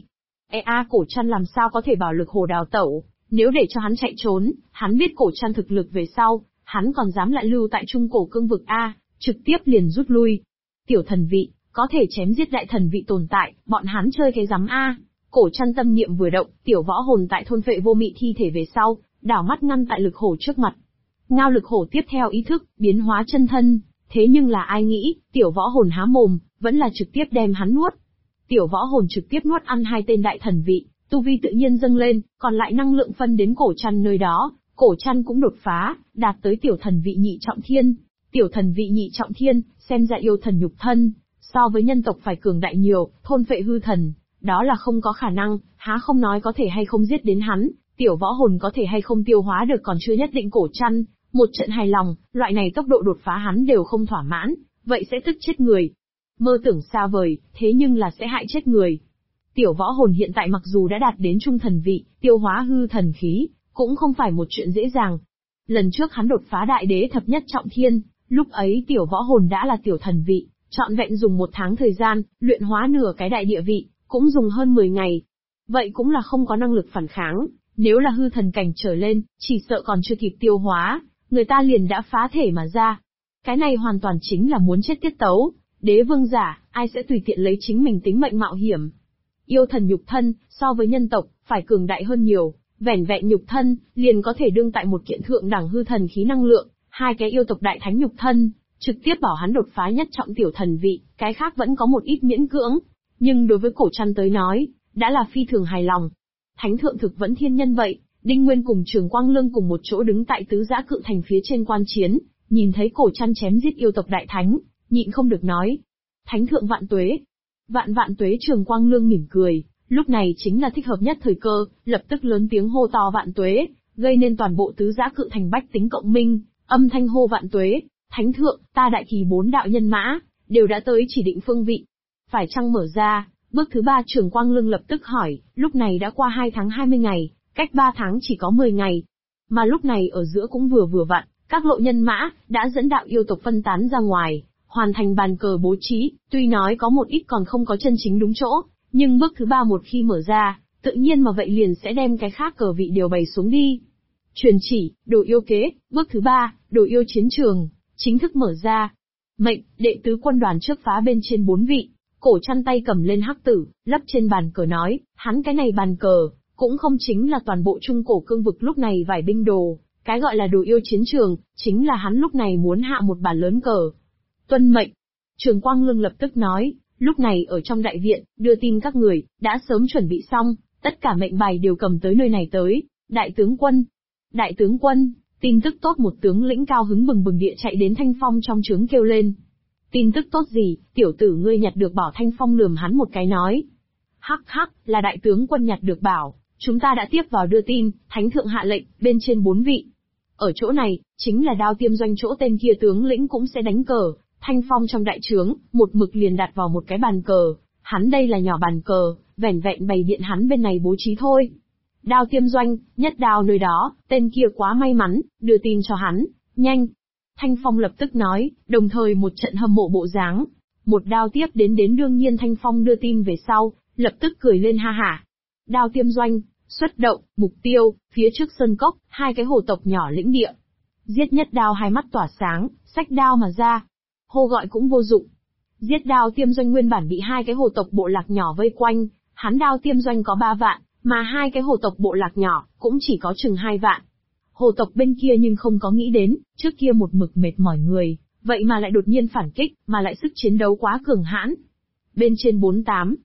Cổ Trăn làm sao có thể bảo Lực Hổ đào tẩu, nếu để cho hắn chạy trốn, hắn biết cổ Trăn thực lực về sau, hắn còn dám lại lưu tại Trung Cổ Cương vực trực tiếp liền rút lui. Tiểu thần vị, có thể chém giết đại thần vị tồn tại, bọn hắn chơi cái rắm Cổ Trăn tâm niệm vừa động, tiểu võ hồn tại thôn phệ Vô Mị thi thể về sau, đảo mắt ngăn tại Lực Hổ trước mặt. Ngao Lực Hổ tiếp theo ý thức, biến hóa chân thân, thế nhưng là ai nghĩ, tiểu võ hồn há mồm, vẫn là trực tiếp đem hắn nuốt. Tiểu võ hồn trực tiếp nuốt ăn hai tên đại thần vị, tu vi tự nhiên dâng lên, còn lại năng lượng phân đến cổ Trăn nơi đó, cổ Trăn cũng đột phá, đạt tới tiểu thần vị nhị trọng thiên. Tiểu thần vị nhị trọng thiên, xem ra yêu thần nhục thân, so với nhân tộc phải cường đại nhiều, thôn phệ hư thần, đó là không có khả năng, há không nói có thể hay không giết đến hắn, tiểu võ hồn có thể hay không tiêu hóa được còn chưa nhất định. Cổ Trăn, một trận hài lòng, loại này tốc độ đột phá hắn đều không thỏa mãn, vậy sẽ tức chết người. Mơ tưởng xa vời, thế nhưng là sẽ hại chết người. Tiểu võ hồn hiện tại mặc dù đã đạt đến trung thần vị, tiêu hóa hư thần khí, cũng không phải một chuyện dễ dàng. Lần trước hắn đột phá đại đế thập nhất trọng thiên, lúc ấy tiểu võ hồn đã là tiểu thần vị, trọn vẹn dùng 1 tháng thời gian, luyện hóa nửa cái đại địa vị, cũng dùng hơn 10 ngày. Vậy cũng là không có năng lực phản kháng, nếu là hư thần cảnh trở lên, chỉ sợ còn chưa kịp tiêu hóa, người ta liền đã phá thể mà ra. Cái này hoàn toàn chính là muốn chết tiết tấu, đế vương giả, ai sẽ tùy tiện lấy chính mình tính mệnh mạo hiểm. Yêu thần nhục thân, so với nhân tộc, phải cường đại hơn nhiều, vẻn vẹn nhục thân, liền có thể đương tại một kiện thượng đẳng hư thần khí năng lượng, hai cái yêu tộc đại thánh nhục thân, trực tiếp bảo hắn đột phá nhất trọng tiểu thần vị, cái khác vẫn có một ít miễn cưỡng. Nhưng đối với cổ Trăn tới nói, đã là phi thường hài lòng. Thánh thượng thực vẫn thiên nhân vậy, Đinh Nguyên cùng Trường Quang Lương cùng một chỗ đứng tại tứ giã cự thành phía trên quan chiến, nhìn thấy cổ Trăn chém giết yêu tộc đại thánh, nhịn không được nói. Thánh thượng vạn tuế. Vạn vạn tuế. Trường Quang Lương mỉm cười, lúc này chính là thích hợp nhất thời cơ, lập tức lớn tiếng hô to vạn tuế, gây nên toàn bộ tứ giã cự thành bách tính cộng minh, âm thanh hô vạn tuế. Thánh thượng, ta đại kỳ 4 đạo nhân mã, đều đã tới chỉ định phương vị. Phải chăng mở ra? Bước thứ 3. Trường Quang Lương lập tức hỏi, lúc này đã qua 2 tháng 20 ngày, cách 3 tháng chỉ có 10 ngày. Mà lúc này ở giữa cũng vừa vặn, các lộ nhân mã, đã dẫn đạo yêu tộc phân tán ra ngoài, hoàn thành bàn cờ bố trí, tuy nói có một ít còn không có chân chính đúng chỗ, nhưng bước thứ 3 một khi mở ra, tự nhiên mà vậy liền sẽ đem cái khác cờ vị đều bày xuống đi. Truyền chỉ, đồ yêu kế, bước thứ 3, đồ yêu chiến trường, chính thức mở ra. Mệnh, đệ tứ quân đoàn trước phá bên trên 4 vị. Cổ Trăn tay cầm lên hắc tử, lấp trên bàn cờ nói, hắn cái này bàn cờ, cũng không chính là toàn bộ Trung Cổ Cương vực lúc này vài binh đồ, cái gọi là đồ yêu chiến trường, chính là hắn lúc này muốn hạ một bàn lớn cờ. Tuân mệnh. Trường Quang Lương lập tức nói, lúc này ở trong đại viện, đưa tin các người, đã sớm chuẩn bị xong, tất cả mệnh bài đều cầm tới nơi này tới. Đại tướng quân. Đại tướng quân, tin tức tốt. Một tướng lĩnh cao hứng bừng bừng địa chạy đến Thanh Phong trong trướng kêu lên. Tin tức tốt gì? Tiểu tử ngươi nhặt được bảo. Thanh Phong lườm hắn một cái nói. Hắc hắc, là đại tướng quân nhặt được bảo, chúng ta đã tiếp vào đưa tin, thánh thượng hạ lệnh, bên trên 4 vị. Ở chỗ này, chính là Đao Tiêm doanh chỗ tên kia tướng lĩnh cũng sẽ đánh cờ. Thanh Phong trong đại trướng, một mực liền đặt vào một cái bàn cờ, hắn đây là nhỏ bàn cờ, vẻn vẹn bày biện hắn bên này bố trí thôi. Đao Tiêm doanh, nhất đao nơi đó, tên kia quá may mắn, đưa tin cho hắn, nhanh. Thanh Phong lập tức nói, đồng thời một trận hâm mộ bộ dáng. Một đao tiếp đến đương nhiên Thanh Phong đưa tin về sau, lập tức cười lên ha hả. Đao Tiêm doanh, xuất động, mục tiêu, phía trước sơn cốc, 2 cái hồ tộc nhỏ lĩnh địa. Giết nhất đao hai mắt tỏa sáng, xách đao mà ra. Hô gọi cũng vô dụng. Giết Đao Tiêm doanh nguyên bản bị 2 cái hồ tộc bộ lạc nhỏ vây quanh, hắn Đao Tiêm doanh có 3 vạn, mà 2 cái hồ tộc bộ lạc nhỏ, cũng chỉ có chừng 2 vạn. Hồ tộc bên kia nhưng không có nghĩ đến, trước kia một mực mệt mỏi người, vậy mà lại đột nhiên phản kích, mà lại sức chiến đấu quá cường hãn. Bên trên 48.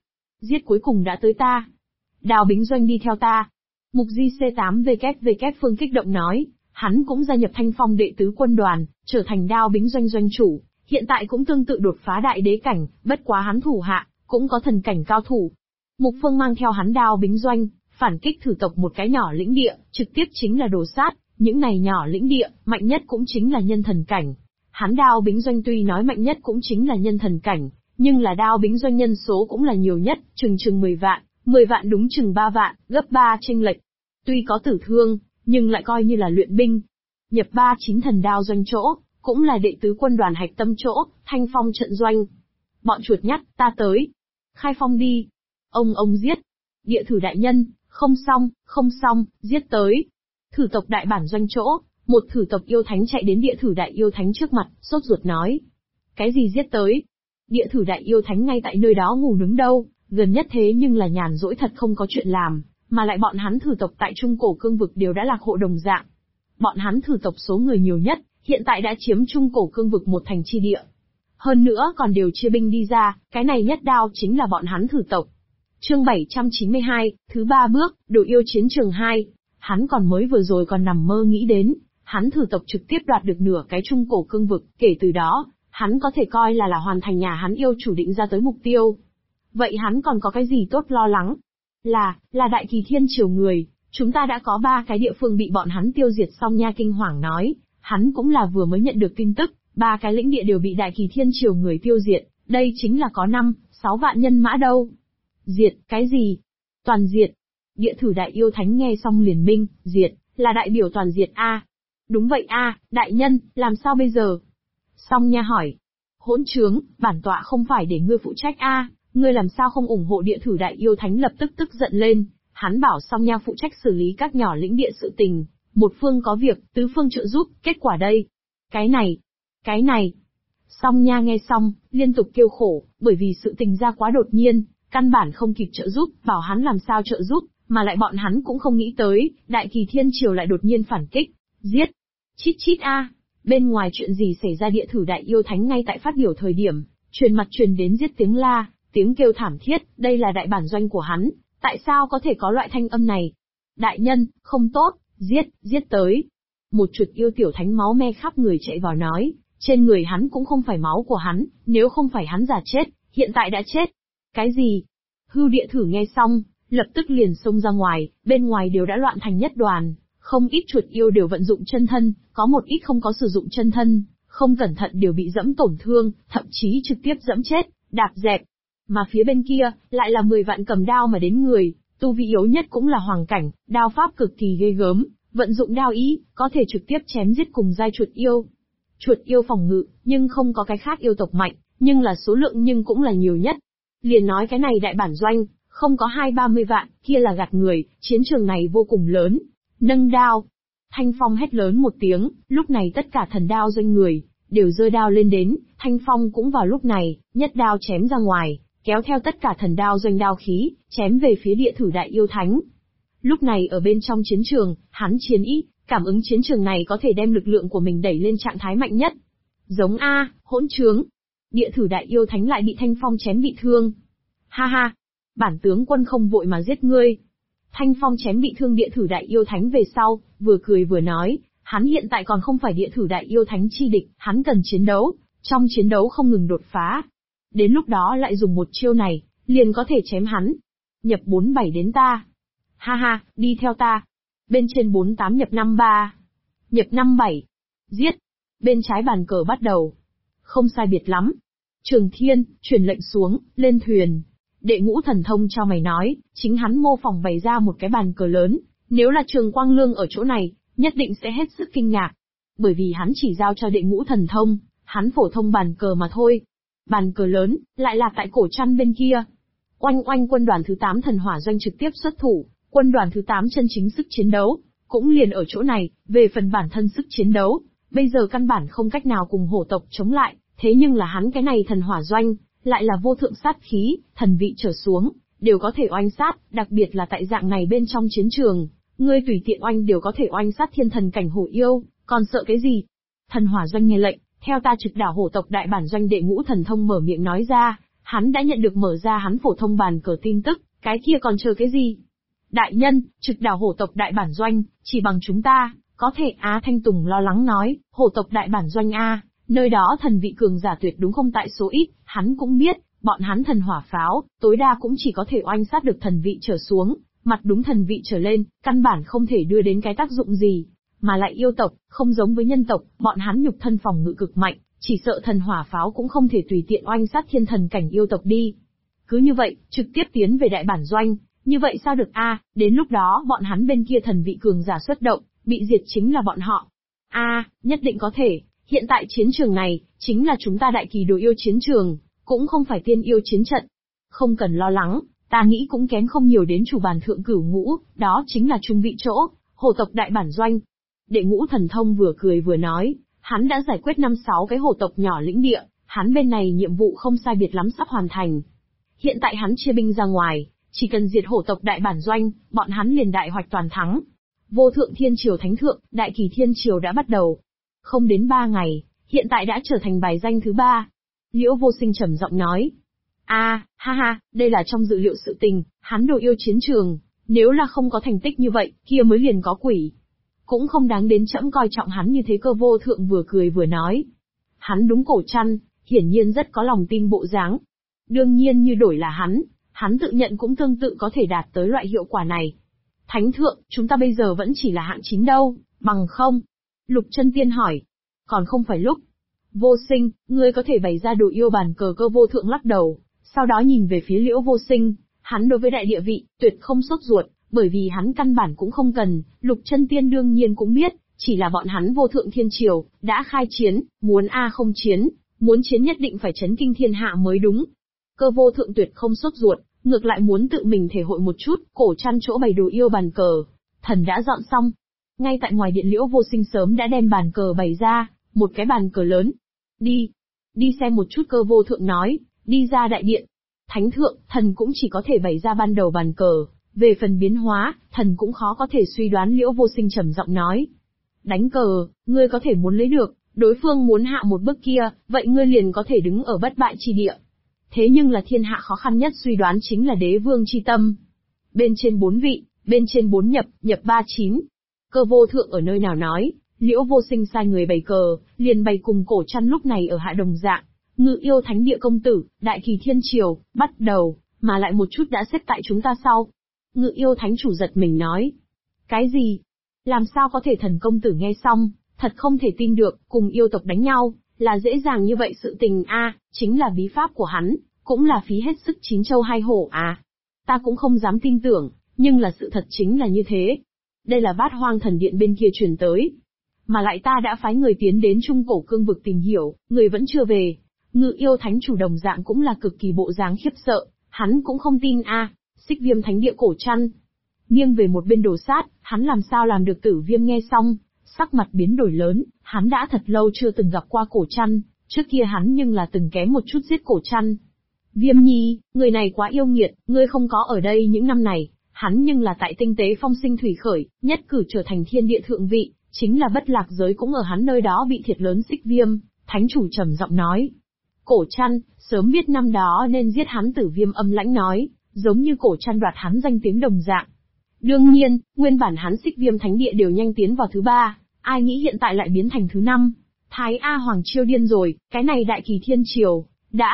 Giết cuối cùng đã tới ta. Đào Bính Doanh đi theo ta. Mục Di C8WW Phương kích động nói, hắn cũng gia nhập Thanh Phong đệ tứ quân đoàn, trở thành Đao Bính Doanh doanh chủ, hiện tại cũng tương tự đột phá đại đế cảnh, bất quá hắn thủ hạ, cũng có thần cảnh cao thủ. Mục Phương mang theo hắn Đao Bính Doanh, phản kích thử tộc một cái nhỏ lĩnh địa, trực tiếp chính là đồ sát, những này nhỏ lĩnh địa, mạnh nhất cũng chính là nhân thần cảnh. Hắn Đao Bính Doanh tuy nói mạnh nhất cũng chính là nhân thần cảnh, nhưng là Đao Bính Doanh nhân số cũng là nhiều nhất, chừng 10 vạn, 10 vạn đúng chừng 3 vạn, gấp 3 chênh lệch. Tuy có tử thương, nhưng lại coi như là luyện binh. Nhập 39 thần đao doanh chỗ, cũng là đệ tứ quân đoàn hạch tâm chỗ, Thanh Phong trận doanh. Bọn chuột nhắt, ta tới. Khai phong đi. Ông giết. Địa thử đại nhân, không xong, giết tới. Thử tộc đại bản doanh chỗ, một thử tộc yêu thánh chạy đến địa thử đại yêu thánh trước mặt, sốt ruột nói. Cái gì giết tới? Địa thử đại yêu thánh ngay tại nơi đó ngủ nướng đâu, gần nhất thế nhưng là nhàn rỗi thật không có chuyện làm, mà lại bọn hắn thử tộc tại Trung Cổ Cương vực đều đã lạc hộ đồng dạng. Bọn hắn thử tộc số người nhiều nhất, hiện tại đã chiếm Trung Cổ Cương vực một thành chi địa. Hơn nữa còn đều chia binh đi ra, cái này nhất đao chính là bọn hắn thử tộc. Chương 792, thứ 3 bước, đồ yêu chiến trường 2. Hắn còn mới vừa rồi còn nằm mơ nghĩ đến, hắn thử tộc trực tiếp đoạt được nửa cái Trung Cổ Cương vực, kể từ đó, hắn có thể coi là hoàn thành nhà hắn yêu chủ định ra tới mục tiêu. Vậy hắn còn có cái gì tốt lo lắng? Là Đại Kỳ Thiên Triều người, chúng ta đã có 3 cái địa phương bị bọn hắn tiêu diệt xong nha. Kinh Hoàng nói, hắn cũng là vừa mới nhận được tin tức, 3 cái lĩnh địa đều bị Đại Kỳ Thiên Triều người tiêu diệt, đây chính là có 5-6 vạn nhân mã đâu. Diệt, cái gì? Toàn diệt. Địa thử đại yêu thánh nghe xong liền minh, diệt, là đại biểu toàn diệt a. Đúng vậy a, đại nhân, làm sao bây giờ? Song Nha hỏi. Hỗn trướng, bản tọa không phải để ngươi phụ trách a, ngươi làm sao không ủng hộ địa thử đại yêu thánh lập tức tức giận lên, hắn bảo Song Nha phụ trách xử lý các nhỏ lĩnh địa sự tình, một phương có việc, tứ phương trợ giúp, kết quả đây. Cái này. Song Nha nghe xong, liên tục kêu khổ, bởi vì sự tình ra quá đột nhiên, căn bản không kịp trợ giúp, bảo hắn làm sao trợ giúp, mà lại bọn hắn cũng không nghĩ tới, Đại Kỳ Thiên Triều lại đột nhiên phản kích, giết. Chít chít a. Bên ngoài chuyện gì xảy ra? Địa thử đại yêu thánh ngay tại phát biểu thời điểm, truyền đến giết tiếng la, tiếng kêu thảm thiết, đây là đại bản doanh của hắn, tại sao có thể có loại thanh âm này? Đại nhân, không tốt, giết tới. Một chuột yêu tiểu thánh máu me khắp người chạy vào nói, trên người hắn cũng không phải máu của hắn, nếu không phải hắn giả chết, hiện tại đã chết. Cái gì? Hưu địa thử nghe xong, lập tức liền xông ra ngoài, bên ngoài đều đã loạn thành nhất đoàn, không ít chuột yêu đều vận dụng chân thân, có một ít không có sử dụng chân thân, không cẩn thận đều bị dẫm tổn thương, thậm chí trực tiếp dẫm chết, đạp dẹp. Mà phía bên kia, lại là 10 vạn cầm đao mà đến người, tu vi yếu nhất cũng là hoàng cảnh, đao pháp cực kỳ ghê gớm, vận dụng đao ý, có thể trực tiếp chém giết cùng giai chuột yêu. Chuột yêu phòng ngự, nhưng không có cái khác yêu tộc mạnh, nhưng là số lượng nhưng cũng là nhiều nhất. Liền nói cái này đại bản doanh, không có 20-30 vạn, kia là gạt người, chiến trường này vô cùng lớn. Nâng đao. Thanh Phong hét lớn một tiếng, lúc này tất cả thần đao doanh người, đều giơ đao lên đến, Thanh Phong cũng vào lúc này, nhất đao chém ra ngoài, kéo theo tất cả thần đao doanh đao khí, chém về phía địa thử đại yêu thánh. Lúc này ở bên trong chiến trường, hắn chiến ý, cảm ứng chiến trường này có thể đem lực lượng của mình đẩy lên trạng thái mạnh nhất. Giống a, hỗn trướng. Địa thử đại yêu thánh lại bị Thanh Phong chém bị thương. Ha ha, bản tướng quân không vội mà giết ngươi. Thanh Phong chém bị thương địa thử đại yêu thánh về sau, vừa cười vừa nói, hắn hiện tại còn không phải địa thử đại yêu thánh chi địch, hắn cần chiến đấu, trong chiến đấu không ngừng đột phá. Đến lúc đó lại dùng một chiêu này, liền có thể chém hắn. Nhập 47 đến ta. Ha ha, đi theo ta. Bên trên 48 nhập 53. Nhập 57. Giết. Bên trái bàn cờ bắt đầu. Không sai biệt lắm. Trường Thiên, truyền lệnh xuống, lên thuyền. Đệ ngũ thần thông cho mày nói, chính hắn mô phỏng bày ra một cái bàn cờ lớn, nếu là Trường Quang Lương ở chỗ này, nhất định sẽ hết sức kinh ngạc. Bởi vì hắn chỉ giao cho đệ ngũ thần thông, hắn phổ thông bàn cờ mà thôi. Bàn cờ lớn, lại là tại cổ trăn bên kia. Oanh oanh quân đoàn thứ 8 thần hỏa doanh trực tiếp xuất thủ, quân đoàn thứ 8 chân chính sức chiến đấu, cũng liền ở chỗ này, về phần bản thân sức chiến đấu, bây giờ căn bản không cách nào cùng hổ tộc chống lại, thế nhưng là hắn cái này thần hỏa doanh, lại là vô thượng sát khí, thần vị trở xuống, đều có thể oanh sát, đặc biệt là tại dạng này bên trong chiến trường, ngươi tùy tiện oanh đều có thể oanh sát thiên thần cảnh hổ yêu, còn sợ cái gì? Thần hỏa doanh nghe lệnh, theo ta trực đảo hổ tộc đại bản doanh đệ ngũ thần thông mở miệng nói ra, Hắn đã nhận được mở ra hắn phổ thông bàn cờ tin tức, cái kia còn chờ cái gì? Đại nhân, trực đảo hổ tộc đại bản doanh, chỉ bằng chúng ta, có thể Thanh Tùng lo lắng nói, hổ tộc đại bản doanh nơi đó thần vị cường giả tuyệt đúng không tại số ít, hắn cũng biết, bọn hắn thần hỏa pháo, tối đa cũng chỉ có thể oanh sát được thần vị trở xuống, mặt đúng thần vị trở lên, căn bản không thể đưa đến cái tác dụng gì. Mà lại yêu tộc, không giống với nhân tộc, bọn hắn nhục thân phòng ngự cực mạnh, chỉ sợ thần hỏa pháo cũng không thể tùy tiện oanh sát thiên thần cảnh yêu tộc đi. Cứ như vậy, trực tiếp tiến về đại bản doanh, như vậy sao được đến lúc đó bọn hắn bên kia thần vị cường giả xuất động, bị diệt chính là bọn họ. Nhất định có thể, hiện tại chiến trường này, chính là chúng ta đại kỳ đồ yêu chiến trường, cũng không phải tiên yêu chiến trận. Không cần lo lắng, ta nghĩ cũng kém không nhiều đến chủ bàn thượng cửu ngũ, đó chính là trung vị chỗ, hổ tộc đại bản doanh. Đệ Ngũ Thần Thông vừa cười vừa nói, hắn đã giải quyết 5-6 cái hổ tộc nhỏ lĩnh địa, hắn bên này nhiệm vụ không sai biệt lắm sắp hoàn thành. Hiện tại hắn chia binh ra ngoài, chỉ cần diệt hổ tộc đại bản doanh, bọn hắn liền đại hoạch toàn thắng. Vô thượng thiên triều thánh thượng, đại kỳ thiên triều đã bắt đầu. Không đến 3 ngày, hiện tại đã trở thành bài danh thứ 3. Liễu Vô Sinh trầm giọng nói. Đây là trong dự liệu sự tình, hắn đồ yêu chiến trường, nếu là không có thành tích như vậy, kia mới liền có quỷ. Cũng không đáng đến trẫm coi trọng hắn như thế. Cơ Vô Thượng vừa cười vừa nói. Hắn đúng cổ chăn, hiển nhiên rất có lòng tin bộ dáng. Đương nhiên như đổi là hắn tự nhận cũng tương tự có thể đạt tới loại hiệu quả này. Thánh thượng, chúng ta bây giờ vẫn chỉ là hạng 9 đâu, bằng không? Lục Chân Tiên hỏi. Còn không phải lúc. Vô Sinh, ngươi có thể bày ra đồ yêu bàn cờ. Cơ Vô Thượng lắc đầu, sau đó nhìn về phía Liễu Vô Sinh, hắn đối với đại địa vị, tuyệt không sốt ruột, bởi vì hắn căn bản cũng không cần, Lục Chân Tiên đương nhiên cũng biết, chỉ là bọn hắn vô thượng thiên triều, đã khai chiến, muốn không chiến, muốn chiến nhất định phải chấn kinh thiên hạ mới đúng. Cơ Vô Thượng tuyệt không sốt ruột, ngược lại muốn tự mình thể hội một chút, cổ chăn chỗ bày đồ yêu bàn cờ. Thần đã dọn xong. Ngay tại ngoài điện Liễu Vô Sinh sớm đã đem bàn cờ bày ra, một cái bàn cờ lớn. Đi xem một chút. Cơ Vô Thượng nói, đi ra đại điện. Thánh thượng, thần cũng chỉ có thể bày ra ban đầu bàn cờ, về phần biến hóa, thần cũng khó có thể suy đoán. Liễu Vô Sinh trầm giọng nói. Đánh cờ, ngươi có thể muốn lấy được, đối phương muốn hạ một bước kia, vậy ngươi liền có thể đứng ở bất bại chi địa. Thế nhưng là thiên hạ khó khăn nhất suy đoán chính là đế vương chi tâm. Bên trên 4 vị, bên trên 4 nhập 39. Cơ Vô Thượng ở nơi nào nói, Liễu Vô Sinh sai người bày cờ, liền bày cùng cổ chăn lúc này ở hạ đồng dạng. Ngự yêu thánh địa công tử, đại kỳ thiên triều, bắt đầu, mà lại một chút đã xếp tại chúng ta sau. Ngự yêu thánh chủ giật mình nói. Cái gì? Làm sao có thể? Thần công tử nghe xong, thật không thể tin được, cùng yêu tộc đánh nhau, là dễ dàng như vậy sự tình chính là bí pháp của hắn, cũng là phí hết sức 9 châu 2 hổ Ta cũng không dám tin tưởng, nhưng là sự thật chính là như thế. Đây là Bát Hoang thần điện bên kia truyền tới. Mà lại ta đã phái người tiến đến Trung Cổ Cương vực tìm hiểu, người vẫn chưa về. Ngự yêu thánh chủ đồng dạng cũng là cực kỳ bộ dáng khiếp sợ, hắn cũng không tin Xích Viêm thánh địa cổ chăn. Nghiêng về một bên đồ sát, hắn làm sao làm được? Tử Viêm nghe xong, sắc mặt biến đổi lớn, hắn đã thật lâu chưa từng gặp qua cổ chăn, trước kia hắn nhưng là từng kém một chút giết cổ chăn. Viêm nhi, người này quá yêu nghiệt, ngươi không có ở đây những năm này, hắn nhưng là tại tinh tế phong sinh thủy khởi, nhất cử trở thành thiên địa thượng vị, chính là bất lạc giới cũng ở hắn nơi đó bị thiệt lớn. Xích Viêm thánh chủ trầm giọng nói. Cổ chăn, sớm biết năm đó nên giết hắn. Tử Viêm âm lãnh nói, giống như cổ chăn đoạt hắn danh tiếng đồng dạng. Đương nhiên, nguyên bản hắn Xích Viêm thánh địa đều nhanh tiến vào thứ 3, ai nghĩ hiện tại lại biến thành thứ 5. Thái A Hoàng chiêu điên rồi, cái này đại kỳ thiên triều,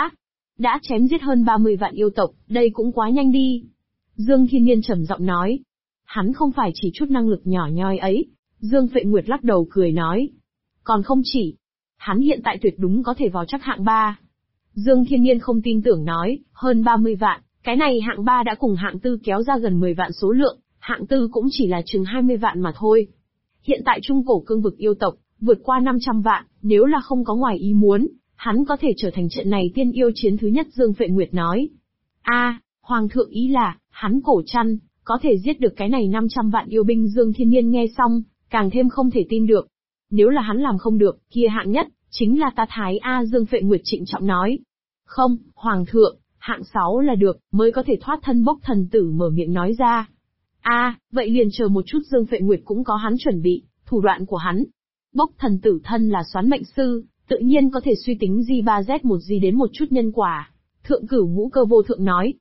đã chém giết hơn 30 vạn yêu tộc, đây cũng quá nhanh đi. Dương Thiên Nhiên trầm giọng nói. Hắn không phải chỉ chút năng lực nhỏ nhoi ấy. Dương Phệ Nguyệt lắc đầu cười nói. Còn không chỉ. Hắn hiện tại tuyệt đúng có thể vào chắc hạng 3. Dương Thiên Nhiên không tin tưởng nói, hơn 30 vạn, cái này hạng 3 đã cùng hạng 4 kéo ra gần 10 vạn số lượng, hạng 4 cũng chỉ là chừng 20 vạn mà thôi. Hiện tại Trung Cổ Cương vực yêu tộc, vượt qua 500 vạn, nếu là không có ngoài ý muốn, hắn có thể trở thành trận này tiên yêu chiến thứ nhất. Dương Phệ Nguyệt nói. Hoàng thượng ý là, hắn cổ chăn, có thể giết được cái này 500 vạn yêu binh. Dương Thiên Nhiên nghe xong, càng thêm không thể tin được. Nếu là hắn làm không được, kia hạng nhất, chính là ta Thái A. Dương Phệ Nguyệt trịnh trọng nói. Không, Hoàng thượng, hạng 6 là được, mới có thể thoát thân. Bốc thần tử mở miệng nói ra. Vậy liền chờ một chút. Dương Phệ Nguyệt cũng có hắn chuẩn bị, thủ đoạn của hắn. Bốc thần tử thân là xoán mệnh sư, tự nhiên có thể suy tính G3Z1G đến một chút nhân quả. Thượng Cửu Ngũ Cơ Vô Thượng nói.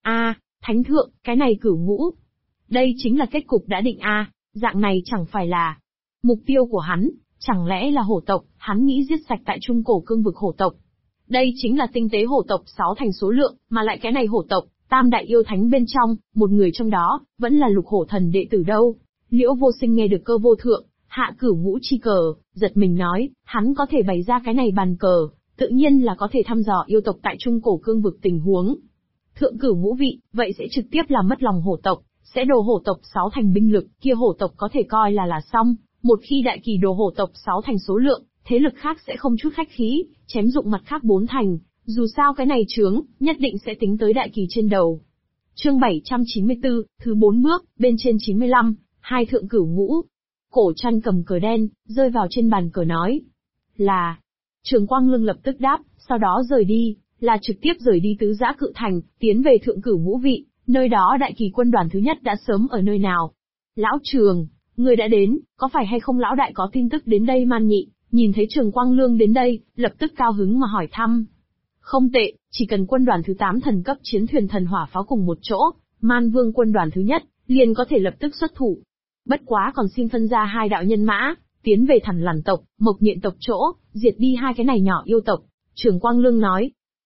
Thánh thượng, cái này Cửu Ngũ. Đây chính là kết cục đã định dạng này chẳng phải là mục tiêu của hắn, chẳng lẽ là hổ tộc, hắn nghĩ giết sạch tại Trung Cổ cương vực hổ tộc. Đây chính là tinh tế hổ tộc 6 thành số lượng, mà lại cái này hổ tộc, tam đại yêu thánh bên trong, một người trong đó, vẫn là lục hổ thần đệ tử đâu. Liễu Vô Sinh nghe được Cơ Vô Thượng, hạ Cửu Ngũ chi cờ, giật mình nói, hắn có thể bày ra cái này bàn cờ, tự nhiên là có thể thăm dò yêu tộc tại Trung Cổ cương vực tình huống. Thượng Cửu Ngũ vị, vậy sẽ trực tiếp làm mất lòng hổ tộc, sẽ đồ hổ tộc 6 thành binh lực, kia hổ tộc có thể coi là xong. Một khi đại kỳ đồ hổ tộc 6 thành số lượng, thế lực khác sẽ không chút khách khí, chém dụng mặt khác 4 thành, dù sao cái này chướng, nhất định sẽ tính tới đại kỳ trên đầu. Chương 794, thứ 4 bước, bên trên 95, hai Thượng Cửu Ngũ. Cổ Trăn cầm cờ đen, rơi vào trên bàn cờ nói. Là. Trường Quang Lương lập tức đáp, sau đó rời đi, là trực tiếp rời đi Tứ Giã Cự Thành, tiến về Thượng Cửu Ngũ vị, nơi đó đại kỳ quân đoàn thứ nhất đã sớm ở nơi nào. Lão Trường, người đã đến, có phải hay không lão đại có tin tức đến đây? Man Nhị, nhìn thấy Trường Quang Lương đến đây, lập tức cao hứng mà hỏi thăm. Không tệ, chỉ cần quân đoàn thứ 8 thần cấp chiến thuyền thần hỏa pháo cùng một chỗ, Man Vương quân đoàn thứ nhất, liền có thể lập tức xuất thủ. Bất quá còn xin phân ra 2 đạo nhân mã, tiến về Thằn Lằn tộc, Mộc Nhện tộc chỗ, diệt đi 2 cái này nhỏ yêu tộc. Trường Quang Lương nói.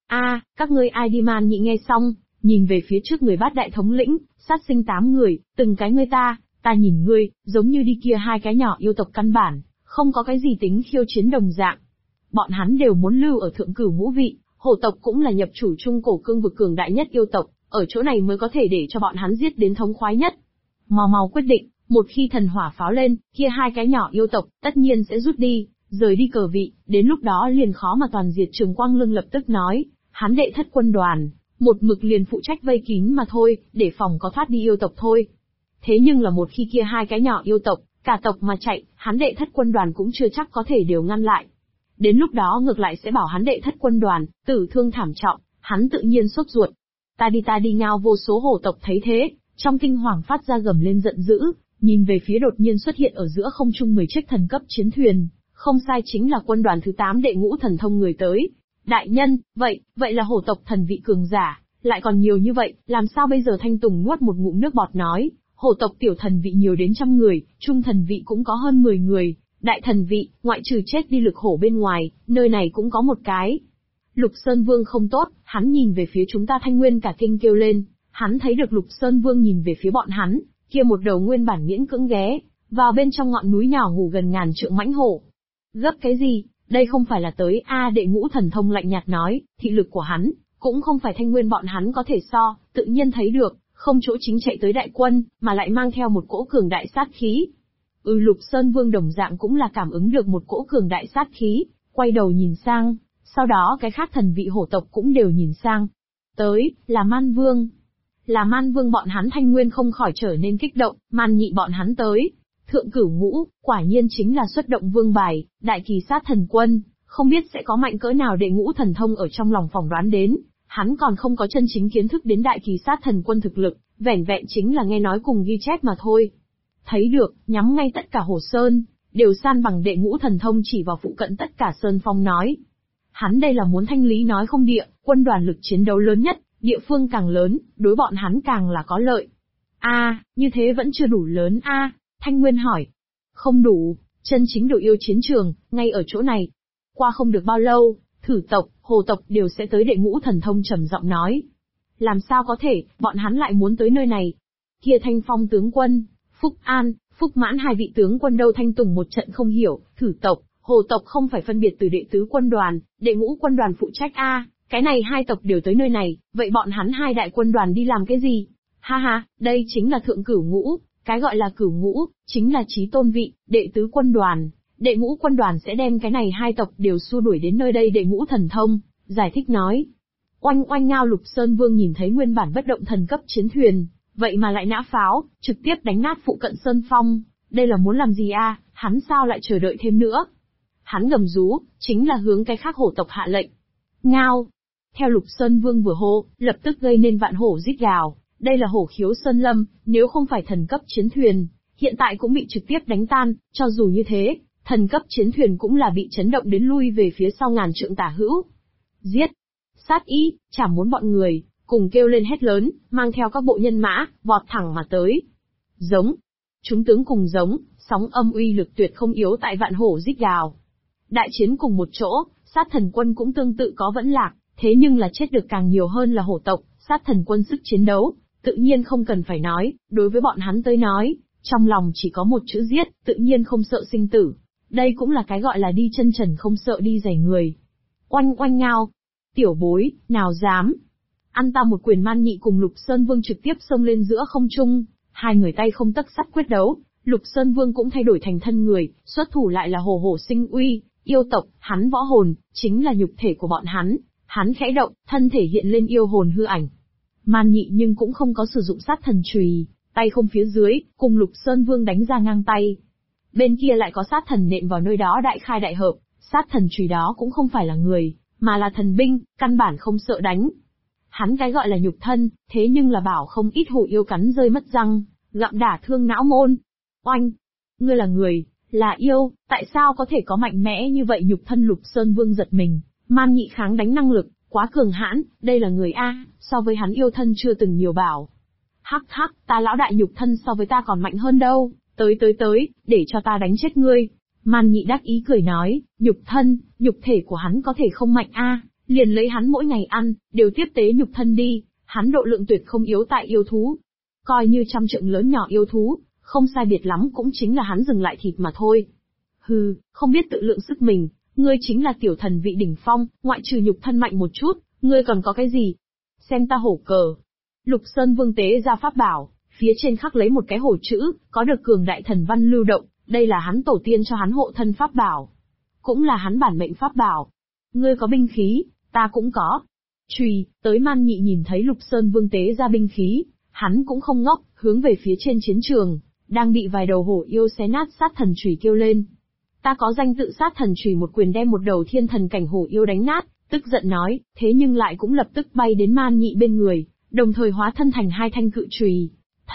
Các ngươi ai đi? Man Nhị nghe xong, nhìn về phía trước người Bát đại thống lĩnh, sát sinh 8 người, từng cái ngươi ta nhìn ngươi, giống như đi kia 2 cái nhỏ yêu tộc căn bản, không có cái gì tính khiêu chiến đồng dạng. Bọn hắn đều muốn lưu ở Thượng Cửu Ngũ vị, hổ tộc cũng là nhập chủ Trung Cổ cương vực cường đại nhất yêu tộc, ở chỗ này mới có thể để cho bọn hắn giết đến thống khoái nhất. Mau quyết định, một khi thần hỏa pháo lên, kia 2 cái nhỏ yêu tộc, tất nhiên sẽ rút đi, rời đi cờ vị, đến lúc đó liền khó mà toàn diệt. Trường Quang Lương lập tức nói, hắn đệ thất quân đoàn, một mực liền phụ trách vây kín mà thôi, để phòng có thoát đi yêu tộc thôi. Thế nhưng là một khi kia 2 cái nhỏ yêu tộc, cả tộc mà chạy, hắn đệ thất quân đoàn cũng chưa chắc có thể đều ngăn lại. Đến lúc đó ngược lại sẽ bảo hắn đệ thất quân đoàn, tử thương thảm trọng, hắn tự nhiên sốt ruột. Ta đi ngao. Vô số hổ tộc thấy thế, trong kinh hoàng phát ra gầm lên giận dữ, nhìn về phía đột nhiên xuất hiện ở giữa không trung 10 chiếc thần cấp chiến thuyền, không sai chính là quân đoàn thứ 8 đệ ngũ thần thông người tới. Đại nhân, vậy là hổ tộc thần vị cường giả, lại còn nhiều như vậy, làm sao bây giờ? Thanh Tùng nuốt một ngụm nước bọt nói, hổ tộc tiểu thần vị nhiều đến 100 người, trung thần vị cũng có hơn 10 người, đại thần vị, ngoại trừ chết đi lực hổ bên ngoài, nơi này cũng có một cái. Lục Sơn Vương không tốt, hắn nhìn về phía chúng ta. Thanh Nguyên cả kinh kêu lên, hắn thấy được Lục Sơn Vương nhìn về phía bọn hắn, kia một đầu nguyên bản miễn cưỡng ghé vào bên trong ngọn núi nhỏ ngủ gần ngàn trượng mãnh hổ. Gấp cái gì, đây không phải là tới đệ ngũ thần thông lạnh nhạt nói, thị lực của hắn, cũng không phải Thanh Nguyên bọn hắn có thể so, tự nhiên thấy được, không chỗ chính chạy tới đại quân, mà lại mang theo một cỗ cường đại sát khí. Lục Sơn Vương đồng dạng cũng là cảm ứng được một cỗ cường đại sát khí, quay đầu nhìn sang, sau đó cái khác thần vị hổ tộc cũng đều nhìn sang. Tới, là Man Vương. Là Man Vương bọn hắn. Thanh Nguyên không khỏi trở nên kích động. Man Nhị bọn hắn tới. Thượng Cửu Ngũ, quả nhiên chính là xuất động vương bài, đại kỳ sát thần quân, không biết sẽ có mạnh cỡ nào. Đệ ngũ thần thông ở trong lòng phỏng đoán đến, hắn còn không có chân chính kiến thức đến đại kỳ sát thần quân thực lực, vẻn vẹn chính là nghe nói cùng ghi chép mà thôi. Thấy được, nhắm ngay tất cả hồ sơn, đều san bằng đệ ngũ thần thông, chỉ vào phụ cận tất cả sơn phong nói. Hắn đây là muốn thanh lý nói không địa, quân đoàn lực chiến đấu lớn nhất, địa phương càng lớn, đối bọn hắn càng là có lợi. Như thế vẫn chưa đủ lớn Thanh Nguyên hỏi. Không đủ, chân chính đủ yêu chiến trường, ngay ở chỗ này. Qua không được bao lâu, Thử tộc, Hồ tộc đều sẽ tới. Đệ ngũ thần thông trầm giọng nói. Làm sao có thể, bọn hắn lại muốn tới nơi này? Kia Thanh Phong tướng quân, Phúc An, Phúc Mãn 2 vị tướng quân đâu? Thanh Tùng một trận không hiểu, Thử tộc, Hồ tộc không phải phân biệt từ đệ tứ quân đoàn, đệ ngũ quân đoàn phụ trách cái này 2 tộc đều tới nơi này, vậy bọn hắn 2 đại quân đoàn đi làm cái gì? Ha, đây chính là Thượng Cửu Ngũ, cái gọi là Cửu Ngũ, chính là chí tôn vị, đệ tứ quân đoàn, đệ ngũ quân đoàn sẽ đem cái này 2 tộc đều xua đuổi đến nơi đây. Đệ ngũ thần thông, giải thích nói. Oanh ngao. Lục Sơn Vương nhìn thấy nguyên bản bất động thần cấp chiến thuyền, vậy mà lại nã pháo, trực tiếp đánh nát phụ cận sơn phong, đây là muốn làm gì hắn sao lại chờ đợi thêm nữa? Hắn gầm rú, chính là hướng cái khác hổ tộc hạ lệnh. Ngao. Theo Lục Sơn Vương vừa hô, lập tức gây nên vạn hổ rít gào, đây là hổ khiếu sơn lâm, nếu không phải thần cấp chiến thuyền, hiện tại cũng bị trực tiếp đánh tan, cho dù như thế, thần cấp chiến thuyền cũng là bị chấn động đến lui về phía sau ngàn trượng tả hữu. Giết! sát ý, chả muốn bọn người, cùng kêu lên hét lớn, mang theo các bộ nhân mã, vọt thẳng mà tới. Giống. Chúng tướng cùng giống, sóng âm uy lực tuyệt không yếu tại vạn hổ rít gào. Đại chiến cùng một chỗ, sát thần quân cũng tương tự có vẫn lạc, thế nhưng là chết được càng nhiều hơn là hổ tộc, sát thần quân sức chiến đấu, tự nhiên không cần phải nói, đối với bọn hắn tới nói, trong lòng chỉ có một chữ giết, tự nhiên không sợ sinh tử. Đây cũng là cái gọi là đi chân trần không sợ đi giày người. Oanh oanh ngao. Tiểu bối, nào dám. Ăn ta một quyền. Man Nhị cùng Lục Sơn Vương trực tiếp xông lên giữa không trung, hai người tay không tấc sắt quyết đấu. Lục Sơn Vương cũng thay đổi thành thân người, xuất thủ lại là hổ hổ sinh uy, yêu tộc, hắn võ hồn, chính là nhục thể của bọn hắn. Hắn khẽ động, thân thể hiện lên yêu hồn hư ảnh. Man Nhị nhưng cũng không có sử dụng sát thần chùy, tay không phía dưới, cùng Lục Sơn Vương đánh ra ngang tay. Bên kia lại có sát thần nện vào nơi đó đại khai đại hợp, sát thần chùy đó cũng không phải là người, mà là thần binh, căn bản không sợ đánh. Hắn cái gọi là nhục thân, thế nhưng là bảo không ít hổ yêu cắn rơi mất răng, gặm đả thương não môn. Oanh! Ngươi là người, là yêu, tại sao có thể có mạnh mẽ như vậy? Nhục thân Lục Sơn Vương giật mình, Man Nhị kháng đánh năng lực, quá cường hãn, đây là người A, so với hắn yêu thân chưa từng nhiều bảo. Hắc hắc, ta lão đại nhục thân so với ta còn mạnh hơn đâu, tới, để cho ta đánh chết ngươi. Man Nhị đắc ý cười nói, nhục thân, nhục thể của hắn có thể không mạnh A, liền lấy hắn mỗi ngày ăn, đều tiếp tế nhục thân đi, hắn độ lượng tuyệt không yếu tại yêu thú. Coi như trăm trượng lớn nhỏ yêu thú, không sai biệt lắm cũng chính là hắn dừng lại thịt mà thôi. Hừ, không biết tự lượng sức mình, ngươi chính là tiểu thần vị đỉnh phong, ngoại trừ nhục thân mạnh một chút, ngươi còn có cái gì? Xem ta hổ cờ. Lục Sơn Vương tế ra pháp bảo, phía trên khắc lấy một cái hổ chữ, có được cường đại thần văn lưu động, đây là hắn tổ tiên cho hắn hộ thân pháp bảo. Cũng là hắn bản mệnh pháp bảo. Ngươi có binh khí, ta cũng có. Chùy, tới. Man Nhị nhìn thấy Lục Sơn Vương tế ra binh khí, hắn cũng không ngốc, hướng về phía trên chiến trường, đang bị vài đầu hổ yêu xé nát sát thần chùy kêu lên. Ta có danh tự sát thần chùy một quyền đem một đầu thiên thần cảnh hổ yêu đánh nát, tức giận nói, thế nhưng lại cũng lập tức bay đến Man Nhị bên người, đồng thời hóa thân thành hai thanh cự chùy.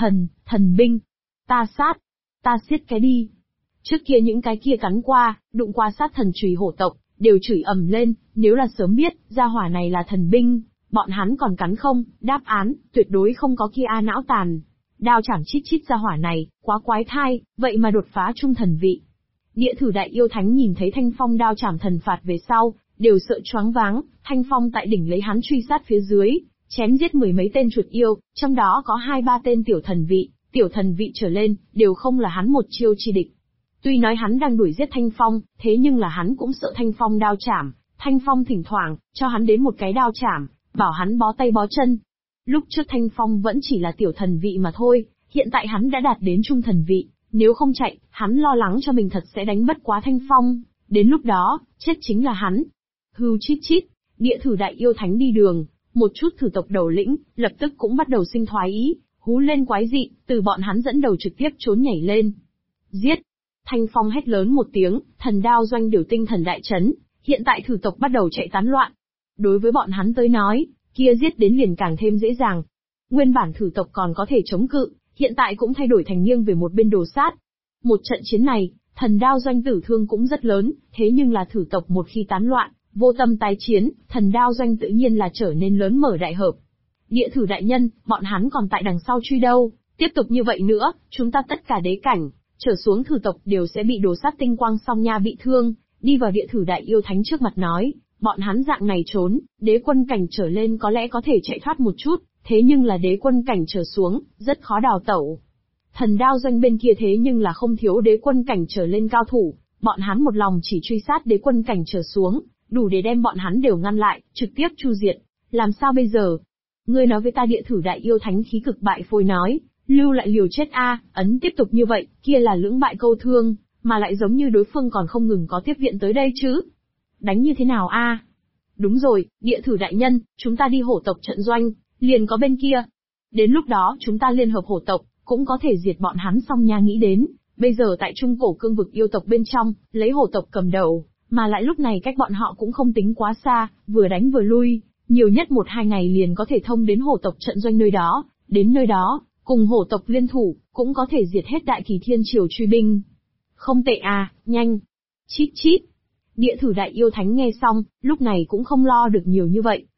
Thần binh. Ta sát. Ta siết cái đi. Trước kia những cái kia cắn qua, đụng qua sát thần chùy hổ tộc, đều chửi ầm lên, nếu là sớm biết, gia hỏa này là thần binh, bọn hắn còn cắn không? Đáp án, tuyệt đối không có kia a não tàn. Đao chảm chít chít gia hỏa này, quá quái thai, vậy mà đột phá trung thần vị. Địa thử đại yêu thánh nhìn thấy Thanh Phong đao chảm thần phạt về sau, đều sợ choáng váng. Thanh Phong tại đỉnh lấy hắn truy sát phía dưới, chém giết mười mấy tên chuột yêu, trong đó có 2-3 tên tiểu thần vị trở lên, đều không là hắn một chiêu chi địch. Tuy nói hắn đang đuổi giết Thanh Phong, thế nhưng là hắn cũng sợ Thanh Phong đao chảm. Thanh Phong thỉnh thoảng cho hắn đến một cái đao chảm, bảo hắn bó tay bó chân. Lúc trước Thanh Phong vẫn chỉ là tiểu thần vị mà thôi, hiện tại hắn đã đạt đến trung thần vị, nếu không chạy, hắn lo lắng cho mình thật sẽ đánh bất quá Thanh Phong, đến lúc đó, chết chính là hắn. Hưu chít chít, địa thử đại yêu thánh đi đường, một chút thử tộc đầu lĩnh, lập tức cũng bắt đầu sinh thoái ý, hú lên quái dị, từ bọn hắn dẫn đầu trực tiếp trốn nhảy lên. Giết! Thanh Phong hét lớn một tiếng, thần đao doanh điều tinh thần đại chấn, hiện tại thử tộc bắt đầu chạy tán loạn. Đối với bọn hắn tới nói, kia giết đến liền càng thêm dễ dàng. Nguyên bản thử tộc còn có thể chống cự, hiện tại cũng thay đổi thành nghiêng về một bên đồ sát. Một trận chiến này, thần đao doanh tử thương cũng rất lớn, thế nhưng là thử tộc một khi tán loạn, vô tâm tái chiến, thần đao doanh tự nhiên là trở nên lớn mở đại hợp. Địa thử đại nhân, bọn hắn còn tại đằng sau truy đâu, tiếp tục như vậy nữa, chúng ta tất cả đế cảnh, trở xuống thử tộc đều sẽ bị đồ sát tinh quang song nha bị thương, đi vào địa thử đại yêu thánh trước mặt nói, bọn hắn dạng này trốn, đế quân cảnh trở lên có lẽ có thể chạy thoát một chút, thế nhưng là đế quân cảnh trở xuống, rất khó đào tẩu. Thần đao doanh bên kia thế nhưng là không thiếu đế quân cảnh trở lên cao thủ, bọn hắn một lòng chỉ truy sát đế quân cảnh trở xuống, đủ để đem bọn hắn đều ngăn lại, trực tiếp chu diệt. Làm sao bây giờ? Ngươi nói với ta địa thử đại yêu thánh khí cực bại phôi nói, lưu lại liều chết a, ấn tiếp tục như vậy, kia là lưỡng bại câu thương, mà lại giống như đối phương còn không ngừng có tiếp viện tới đây chứ. Đánh như thế nào a? Đúng rồi, địa thử đại nhân, chúng ta đi hổ tộc trận doanh, liền có bên kia. Đến lúc đó chúng ta liên hợp hổ tộc, cũng có thể diệt bọn hắn xong nha. Nghĩ đến, bây giờ tại trung cổ cương vực yêu tộc bên trong, lấy hổ tộc cầm đầu, mà lại lúc này cách bọn họ cũng không tính quá xa, vừa đánh vừa lui, nhiều nhất 1-2 ngày liền có thể thông đến hổ tộc trận doanh nơi đó, đến nơi đó, cùng hổ tộc liên thủ, cũng có thể diệt hết đại kỳ thiên triều truy binh. Không tệ à, nhanh. Chít chít. Địa thử đại yêu thánh nghe xong, lúc này cũng không lo được nhiều như vậy,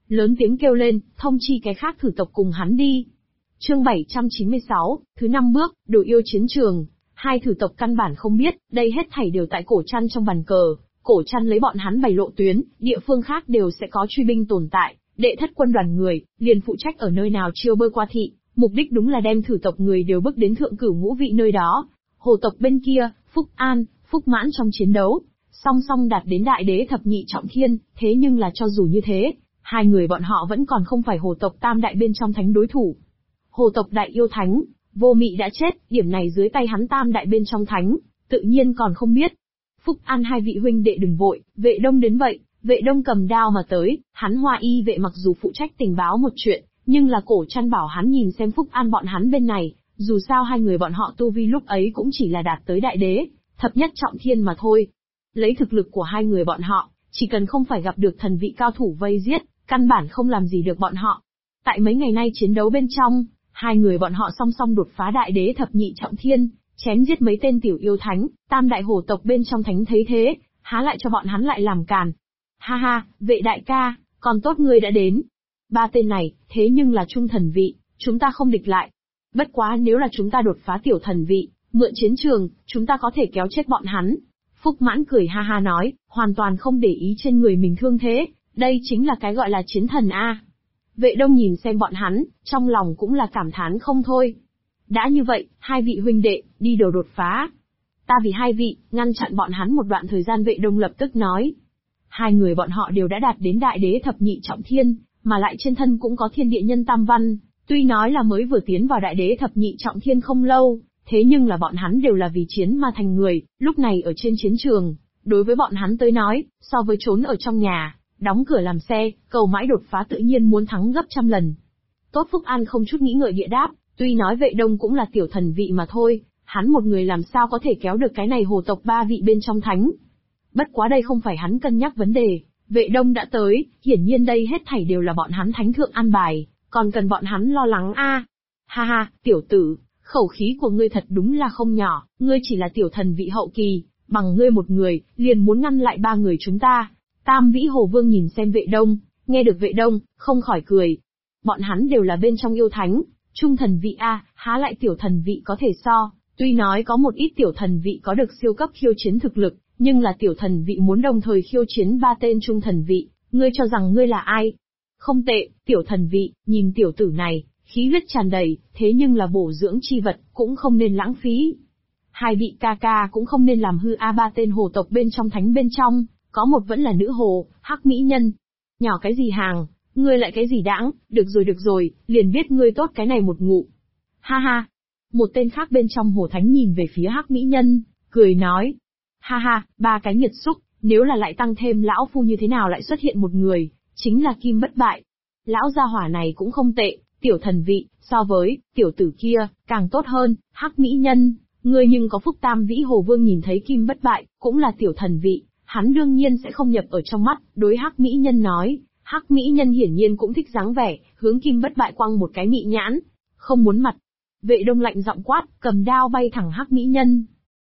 lớn tiếng kêu lên, thông chi cái khác thử tộc cùng hắn đi. Chương 796, thứ 5 bước, đồ yêu chiến trường. Hai thử tộc căn bản không biết, đây hết thảy đều tại cổ chăn trong bàn cờ, cổ chăn lấy bọn hắn bày lộ tuyến, địa phương khác đều sẽ có truy binh tồn tại, đệ thất quân đoàn người, liền phụ trách ở nơi nào chiêu bơi qua thị, mục đích đúng là đem thử tộc người đều bước đến thượng cửu ngũ vị nơi đó. Hồ tộc bên kia, Phúc An, Phúc Mãn trong chiến đấu, song song đạt đến đại đế thập nhị trọng thiên, thế nhưng là cho dù như thế, hai người bọn họ vẫn còn không phải hồ tộc tam đại bên trong thánh đối thủ. Hồ tộc đại yêu thánh, Vô Mị đã chết, điểm này dưới tay hắn tam đại bên trong thánh, tự nhiên còn không biết. Phúc An hai vị huynh đệ đừng vội, Vệ Đông đến vậy, Vệ Đông cầm đao mà tới, hắn Hoa Y vệ mặc dù phụ trách tình báo một chuyện, nhưng là cổ chăn bảo hắn nhìn xem Phúc An bọn hắn bên này, dù sao hai người bọn họ tu vi lúc ấy cũng chỉ là đạt tới đại đế, thập nhất trọng thiên mà thôi. Lấy thực lực của hai người bọn họ, chỉ cần không phải gặp được thần vị cao thủ vây giết, căn bản không làm gì được bọn họ. Tại mấy ngày nay chiến đấu bên trong, hai người bọn họ song song đột phá đại đế thập nhị trọng thiên, chém giết mấy tên tiểu yêu thánh, tam đại hổ tộc bên trong thánh thấy thế, há lại cho bọn hắn lại làm càn. Ha ha, Vệ đại ca, còn tốt ngươi đã đến. Ba tên này, thế nhưng là trung thần vị, chúng ta không địch lại. Bất quá nếu là chúng ta đột phá tiểu thần vị, mượn chiến trường, chúng ta có thể kéo chết bọn hắn. Phúc Mãn cười ha ha nói, hoàn toàn không để ý trên người mình thương thế, đây chính là cái gọi là chiến thần A. Vệ Đông nhìn xem bọn hắn, trong lòng cũng là cảm thán không thôi. Đã như vậy, hai vị huynh đệ, đi đầu đột phá. Ta vì hai vị, ngăn chặn bọn hắn một đoạn thời gian. Vệ Đông lập tức nói. Hai người bọn họ đều đã đạt đến đại đế thập nhị trọng thiên, mà lại trên thân cũng có thiên địa nhân tam văn, tuy nói là mới vừa tiến vào đại đế thập nhị trọng thiên không lâu, thế nhưng là bọn hắn đều là vì chiến mà thành người, lúc này ở trên chiến trường, đối với bọn hắn tới nói, so với trốn ở trong nhà, đóng cửa làm xe, cầu mãi đột phá tự nhiên muốn thắng gấp trăm lần. Tốt Phúc An không chút nghĩ ngợi địa đáp, tuy nói Vệ Đông cũng là tiểu thần vị mà thôi, hắn một người làm sao có thể kéo được cái này hồ tộc ba vị bên trong thánh. Bất quá đây không phải hắn cân nhắc vấn đề, Vệ Đông đã tới, hiển nhiên đây hết thảy đều là bọn hắn thánh thượng an bài, còn cần bọn hắn lo lắng a. Ha ha, tiểu tử, khẩu khí của ngươi thật đúng là không nhỏ, ngươi chỉ là tiểu thần vị hậu kỳ, bằng ngươi một người, liền muốn ngăn lại ba người chúng ta. Tam Vĩ Hồ Vương nhìn xem Vệ Đông, nghe được Vệ Đông, không khỏi cười. Bọn hắn đều là bên trong yêu thánh, trung thần vị a, há lại tiểu thần vị có thể so, tuy nói có một ít tiểu thần vị có được siêu cấp khiêu chiến thực lực, nhưng là tiểu thần vị muốn đồng thời khiêu chiến ba tên trung thần vị, ngươi cho rằng ngươi là ai? Không tệ, tiểu thần vị, nhìn tiểu tử này, khí huyết tràn đầy, thế nhưng là bổ dưỡng chi vật, cũng không nên lãng phí. Hai vị ca ca cũng không nên làm hư ba tên hồ tộc bên trong thánh bên trong, có một vẫn là nữ hồ, hắc mỹ nhân. Nhỏ cái gì hàng, ngươi lại cái gì đãng, được rồi, liền biết ngươi tốt cái này một ngụ. Ha ha. Một tên khác bên trong hồ thánh nhìn về phía hắc mỹ nhân, cười nói. Ha ha, ba cái nghiệt xúc, nếu là lại tăng thêm lão phu như thế nào lại xuất hiện một người, chính là Kim Bất Bại. Lão gia hỏa này cũng không tệ, tiểu thần vị, so với tiểu tử kia, càng tốt hơn. Hắc mỹ nhân, ngươi nhưng có phúc. Tam Vĩ Hồ Vương nhìn thấy Kim Bất Bại, cũng là tiểu thần vị, hắn đương nhiên sẽ không nhập ở trong mắt, đối hắc mỹ nhân nói. Hắc mỹ nhân hiển nhiên cũng thích dáng vẻ, hướng Kim Bất Bại quăng một cái mị nhãn, không muốn mặt. Vệ Đông lạnh giọng quát, cầm đao bay thẳng hắc mỹ nhân.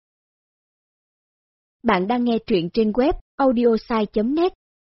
Bạn đang nghe truyện trên web audiosai.net.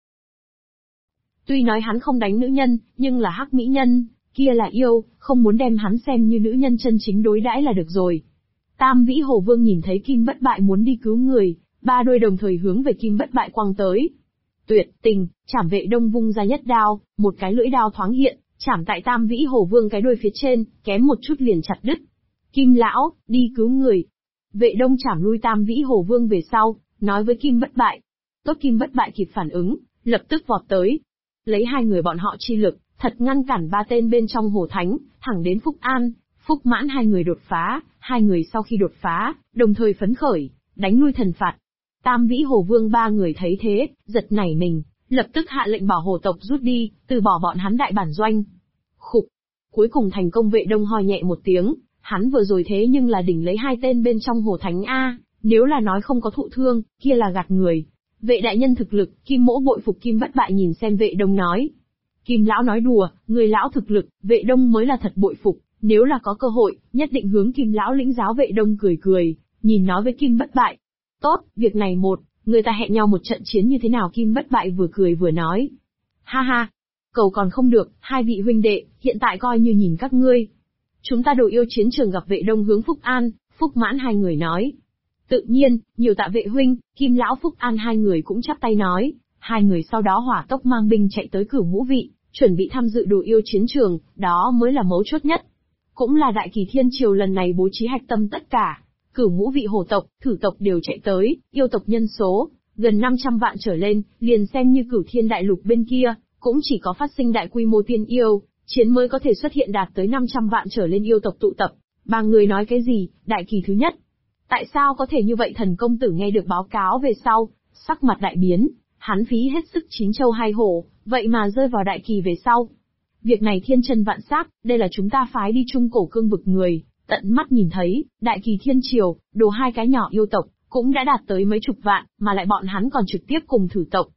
Tuy nói hắn không đánh nữ nhân, nhưng là hắc mỹ nhân, kia là yêu, không muốn đem hắn xem như nữ nhân chân chính đối đãi là được rồi. Tam Vĩ Hồ Vương nhìn thấy Kim Bất Bại muốn đi cứu người, ba đôi đồng thời hướng về Kim Bất Bại quăng tới. Tuyệt tình, chảm. Vệ Đông vung ra nhất đao, một cái lưỡi đao thoáng hiện, chảm tại Tam Vĩ Hồ Vương cái đuôi phía trên, kém một chút liền chặt đứt. Kim lão, đi cứu người. Vệ Đông chảm lui Tam Vĩ Hồ Vương về sau, nói với Kim Bất Bại. Tốt. Kim Bất Bại kịp phản ứng, lập tức vọt tới. Lấy hai người bọn họ chi lực, thật ngăn cản ba tên bên trong hồ thánh, thẳng đến Phúc An, Phúc Mãn hai người đột phá. Hai người sau khi đột phá, đồng thời phấn khởi, đánh lui thần phạt. Tam Vĩ Hồ Vương ba người thấy thế, giật nảy mình, lập tức hạ lệnh bảo hồ tộc rút đi, từ bỏ bọn hắn đại bản doanh. Khục. Cuối cùng thành công. Vệ Đông ho nhẹ một tiếng, hắn vừa rồi thế nhưng là đỉnh lấy hai tên bên trong hồ thánh a, nếu là nói không có thụ thương, kia là gạt người. Vệ đại nhân thực lực, Kim Mỗ bội phục. Kim Bất Bại nhìn xem Vệ Đông nói. Kim lão nói đùa, người lão thực lực, Vệ Đông mới là thật bội phục, nếu là có cơ hội, nhất định hướng Kim lão lĩnh giáo. Vệ Đông cười, nhìn nói với Kim Bất Bại. Tốt, việc này người ta hẹn nhau một trận chiến như thế nào? Kim Bất Bại vừa cười vừa nói. Ha ha, cầu còn không được, hai vị huynh đệ, hiện tại coi như nhìn các ngươi. Chúng ta đội yêu chiến trường gặp Vệ Đông hướng Phúc An, Phúc Mãn hai người nói. Tự nhiên, nhiều tạ Vệ huynh, Kim lão Phúc An hai người cũng chắp tay nói. Hai người sau đó hỏa tốc mang binh chạy tới Cửu Ngũ Vị, chuẩn bị tham dự đội yêu chiến trường, đó mới là mấu chốt nhất. Cũng là Đại Kỳ Thiên Triều lần này bố trí hạch tâm tất cả. Cửu Ngũ Vị hổ tộc, thử tộc đều chạy tới, yêu tộc nhân số gần 500 vạn trở lên, liền xem như Cửu Thiên Đại Lục bên kia, cũng chỉ có phát sinh đại quy mô tiên yêu, chiến mới có thể xuất hiện đạt tới 500 vạn trở lên yêu tộc tụ tập. Ba người nói cái gì, đại kỳ thứ nhất. Tại sao có thể như vậy? Thần công tử nghe được báo cáo về sau, sắc mặt đại biến, hắn phí hết sức chín châu hai hổ, vậy mà rơi vào đại kỳ về sau. Việc này thiên chân vạn xác, đây là chúng ta phái đi Trung Cổ Cương vực người, tận mắt nhìn thấy, đại kỳ thiên triều, đồ hai cái nhỏ yêu tộc, cũng đã đạt tới mấy chục vạn, mà lại bọn hắn còn trực tiếp cùng thử tộc,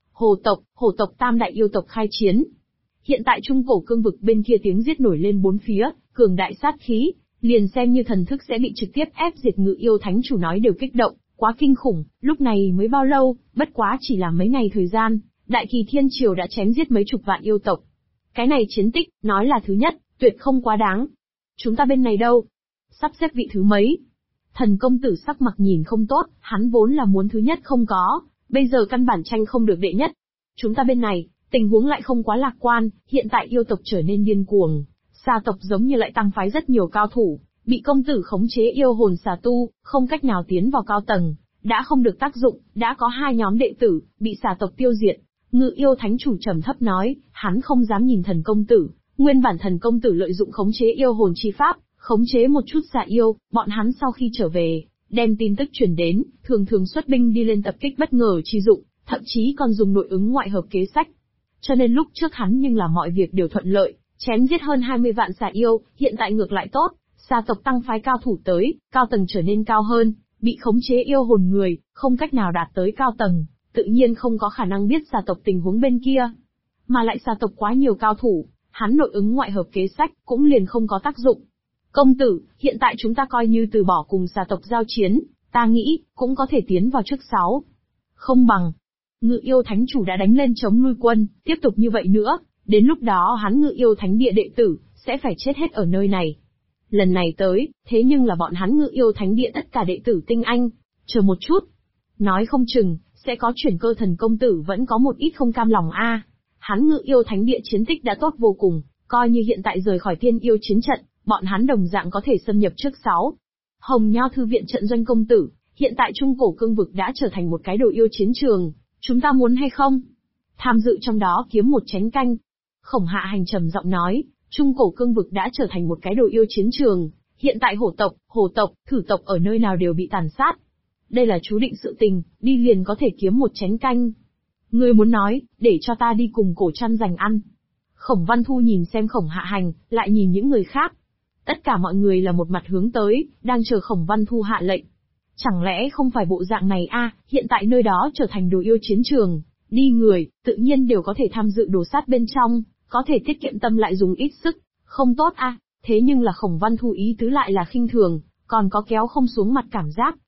hổ tộc tam đại yêu tộc khai chiến. Hiện tại Trung Cổ Cương vực bên kia tiếng giết nổi lên bốn phía, cường đại sát khí, liền xem như thần thức sẽ bị trực tiếp ép diệt Ngự Yêu Thánh Chủ nói đều kích động, quá kinh khủng. Lúc này mới bao lâu, bất quá chỉ là mấy ngày thời gian, Đại Kỳ Thiên Triều đã chém giết mấy chục vạn yêu tộc. Cái này chiến tích, nói là thứ nhất, tuyệt không quá đáng. Chúng ta bên này đâu? Sắp xếp vị thứ mấy? Thần công tử sắc mặt nhìn không tốt, hắn vốn là muốn thứ nhất không có, bây giờ căn bản tranh không được đệ nhất. Chúng ta bên này, tình huống lại không quá lạc quan, hiện tại yêu tộc trở nên điên cuồng, xà tộc giống như lại tăng phái rất nhiều cao thủ, bị công tử khống chế yêu hồn xà tu, không cách nào tiến vào cao tầng, đã không được tác dụng, đã có hai nhóm đệ tử, bị xà tộc tiêu diệt. Ngự Yêu Thánh Chủ trầm thấp nói, hắn không dám nhìn thần công tử, nguyên bản thần công tử lợi dụng khống chế yêu hồn chi pháp, khống chế một chút xà yêu, bọn hắn sau khi trở về, đem tin tức truyền đến, thường thường xuất binh đi lên tập kích bất ngờ chi dụng, thậm chí còn dùng nội ứng ngoại hợp kế sách. Cho nên lúc trước hắn nhưng là mọi việc đều thuận lợi, chém giết hơn 20 vạn xà yêu, hiện tại ngược lại tốt, xà tộc tăng phái cao thủ tới, cao tầng trở nên cao hơn, bị khống chế yêu hồn người, không cách nào đạt tới cao tầng, tự nhiên không có khả năng biết xà tộc tình huống bên kia. Mà lại xà tộc quá nhiều cao thủ, hắn nội ứng ngoại hợp kế sách cũng liền không có tác dụng. Công tử, hiện tại chúng ta coi như từ bỏ cùng xà tộc giao chiến, ta nghĩ, cũng có thể tiến vào trước 6. Không bằng, Ngự Yêu Thánh Chủ đã đánh lên chống nuôi quân, tiếp tục như vậy nữa, đến lúc đó hắn Ngự Yêu Thánh Địa đệ tử, sẽ phải chết hết ở nơi này. Lần này tới, thế nhưng là bọn hắn Ngự Yêu Thánh Địa tất cả đệ tử tinh anh, chờ một chút. Nói không chừng, sẽ có chuyển cơ. Thần công tử vẫn có một ít không cam lòng a. Hắn Ngự Yêu Thánh Địa chiến tích đã tốt vô cùng, coi như hiện tại rời khỏi Tiên Yêu chiến trận, bọn hắn đồng dạng có thể xâm nhập trước 6. Hồng Nho Thư viện trận doanh công tử, hiện tại Trung Cổ Cương vực đã trở thành một cái đội yêu chiến trường, chúng ta muốn hay không? Tham dự trong đó kiếm một chén canh. Khổng Hạ Hành trầm giọng nói, Trung Cổ Cương vực đã trở thành một cái đội yêu chiến trường, hiện tại hổ tộc, thử tộc ở nơi nào đều bị tàn sát. Đây là chú định sự tình, đi liền có thể kiếm một chén canh. Ngươi muốn nói, để cho ta đi cùng Cổ Trăn giành ăn. Khổng Văn Thu nhìn xem Khổng Hạ Hành, lại nhìn những người khác. Tất cả mọi người là một mặt hướng tới, đang chờ Khổng Văn Thu hạ lệnh. Chẳng lẽ không phải bộ dạng này a? Hiện tại nơi đó trở thành đồ yêu chiến trường, đi người, tự nhiên đều có thể tham dự đồ sát bên trong, có thể tiết kiệm tâm lại dùng ít sức, không tốt a. Thế nhưng là Khổng Văn Thu ý tứ lại là khinh thường, còn có kéo không xuống mặt cảm giác,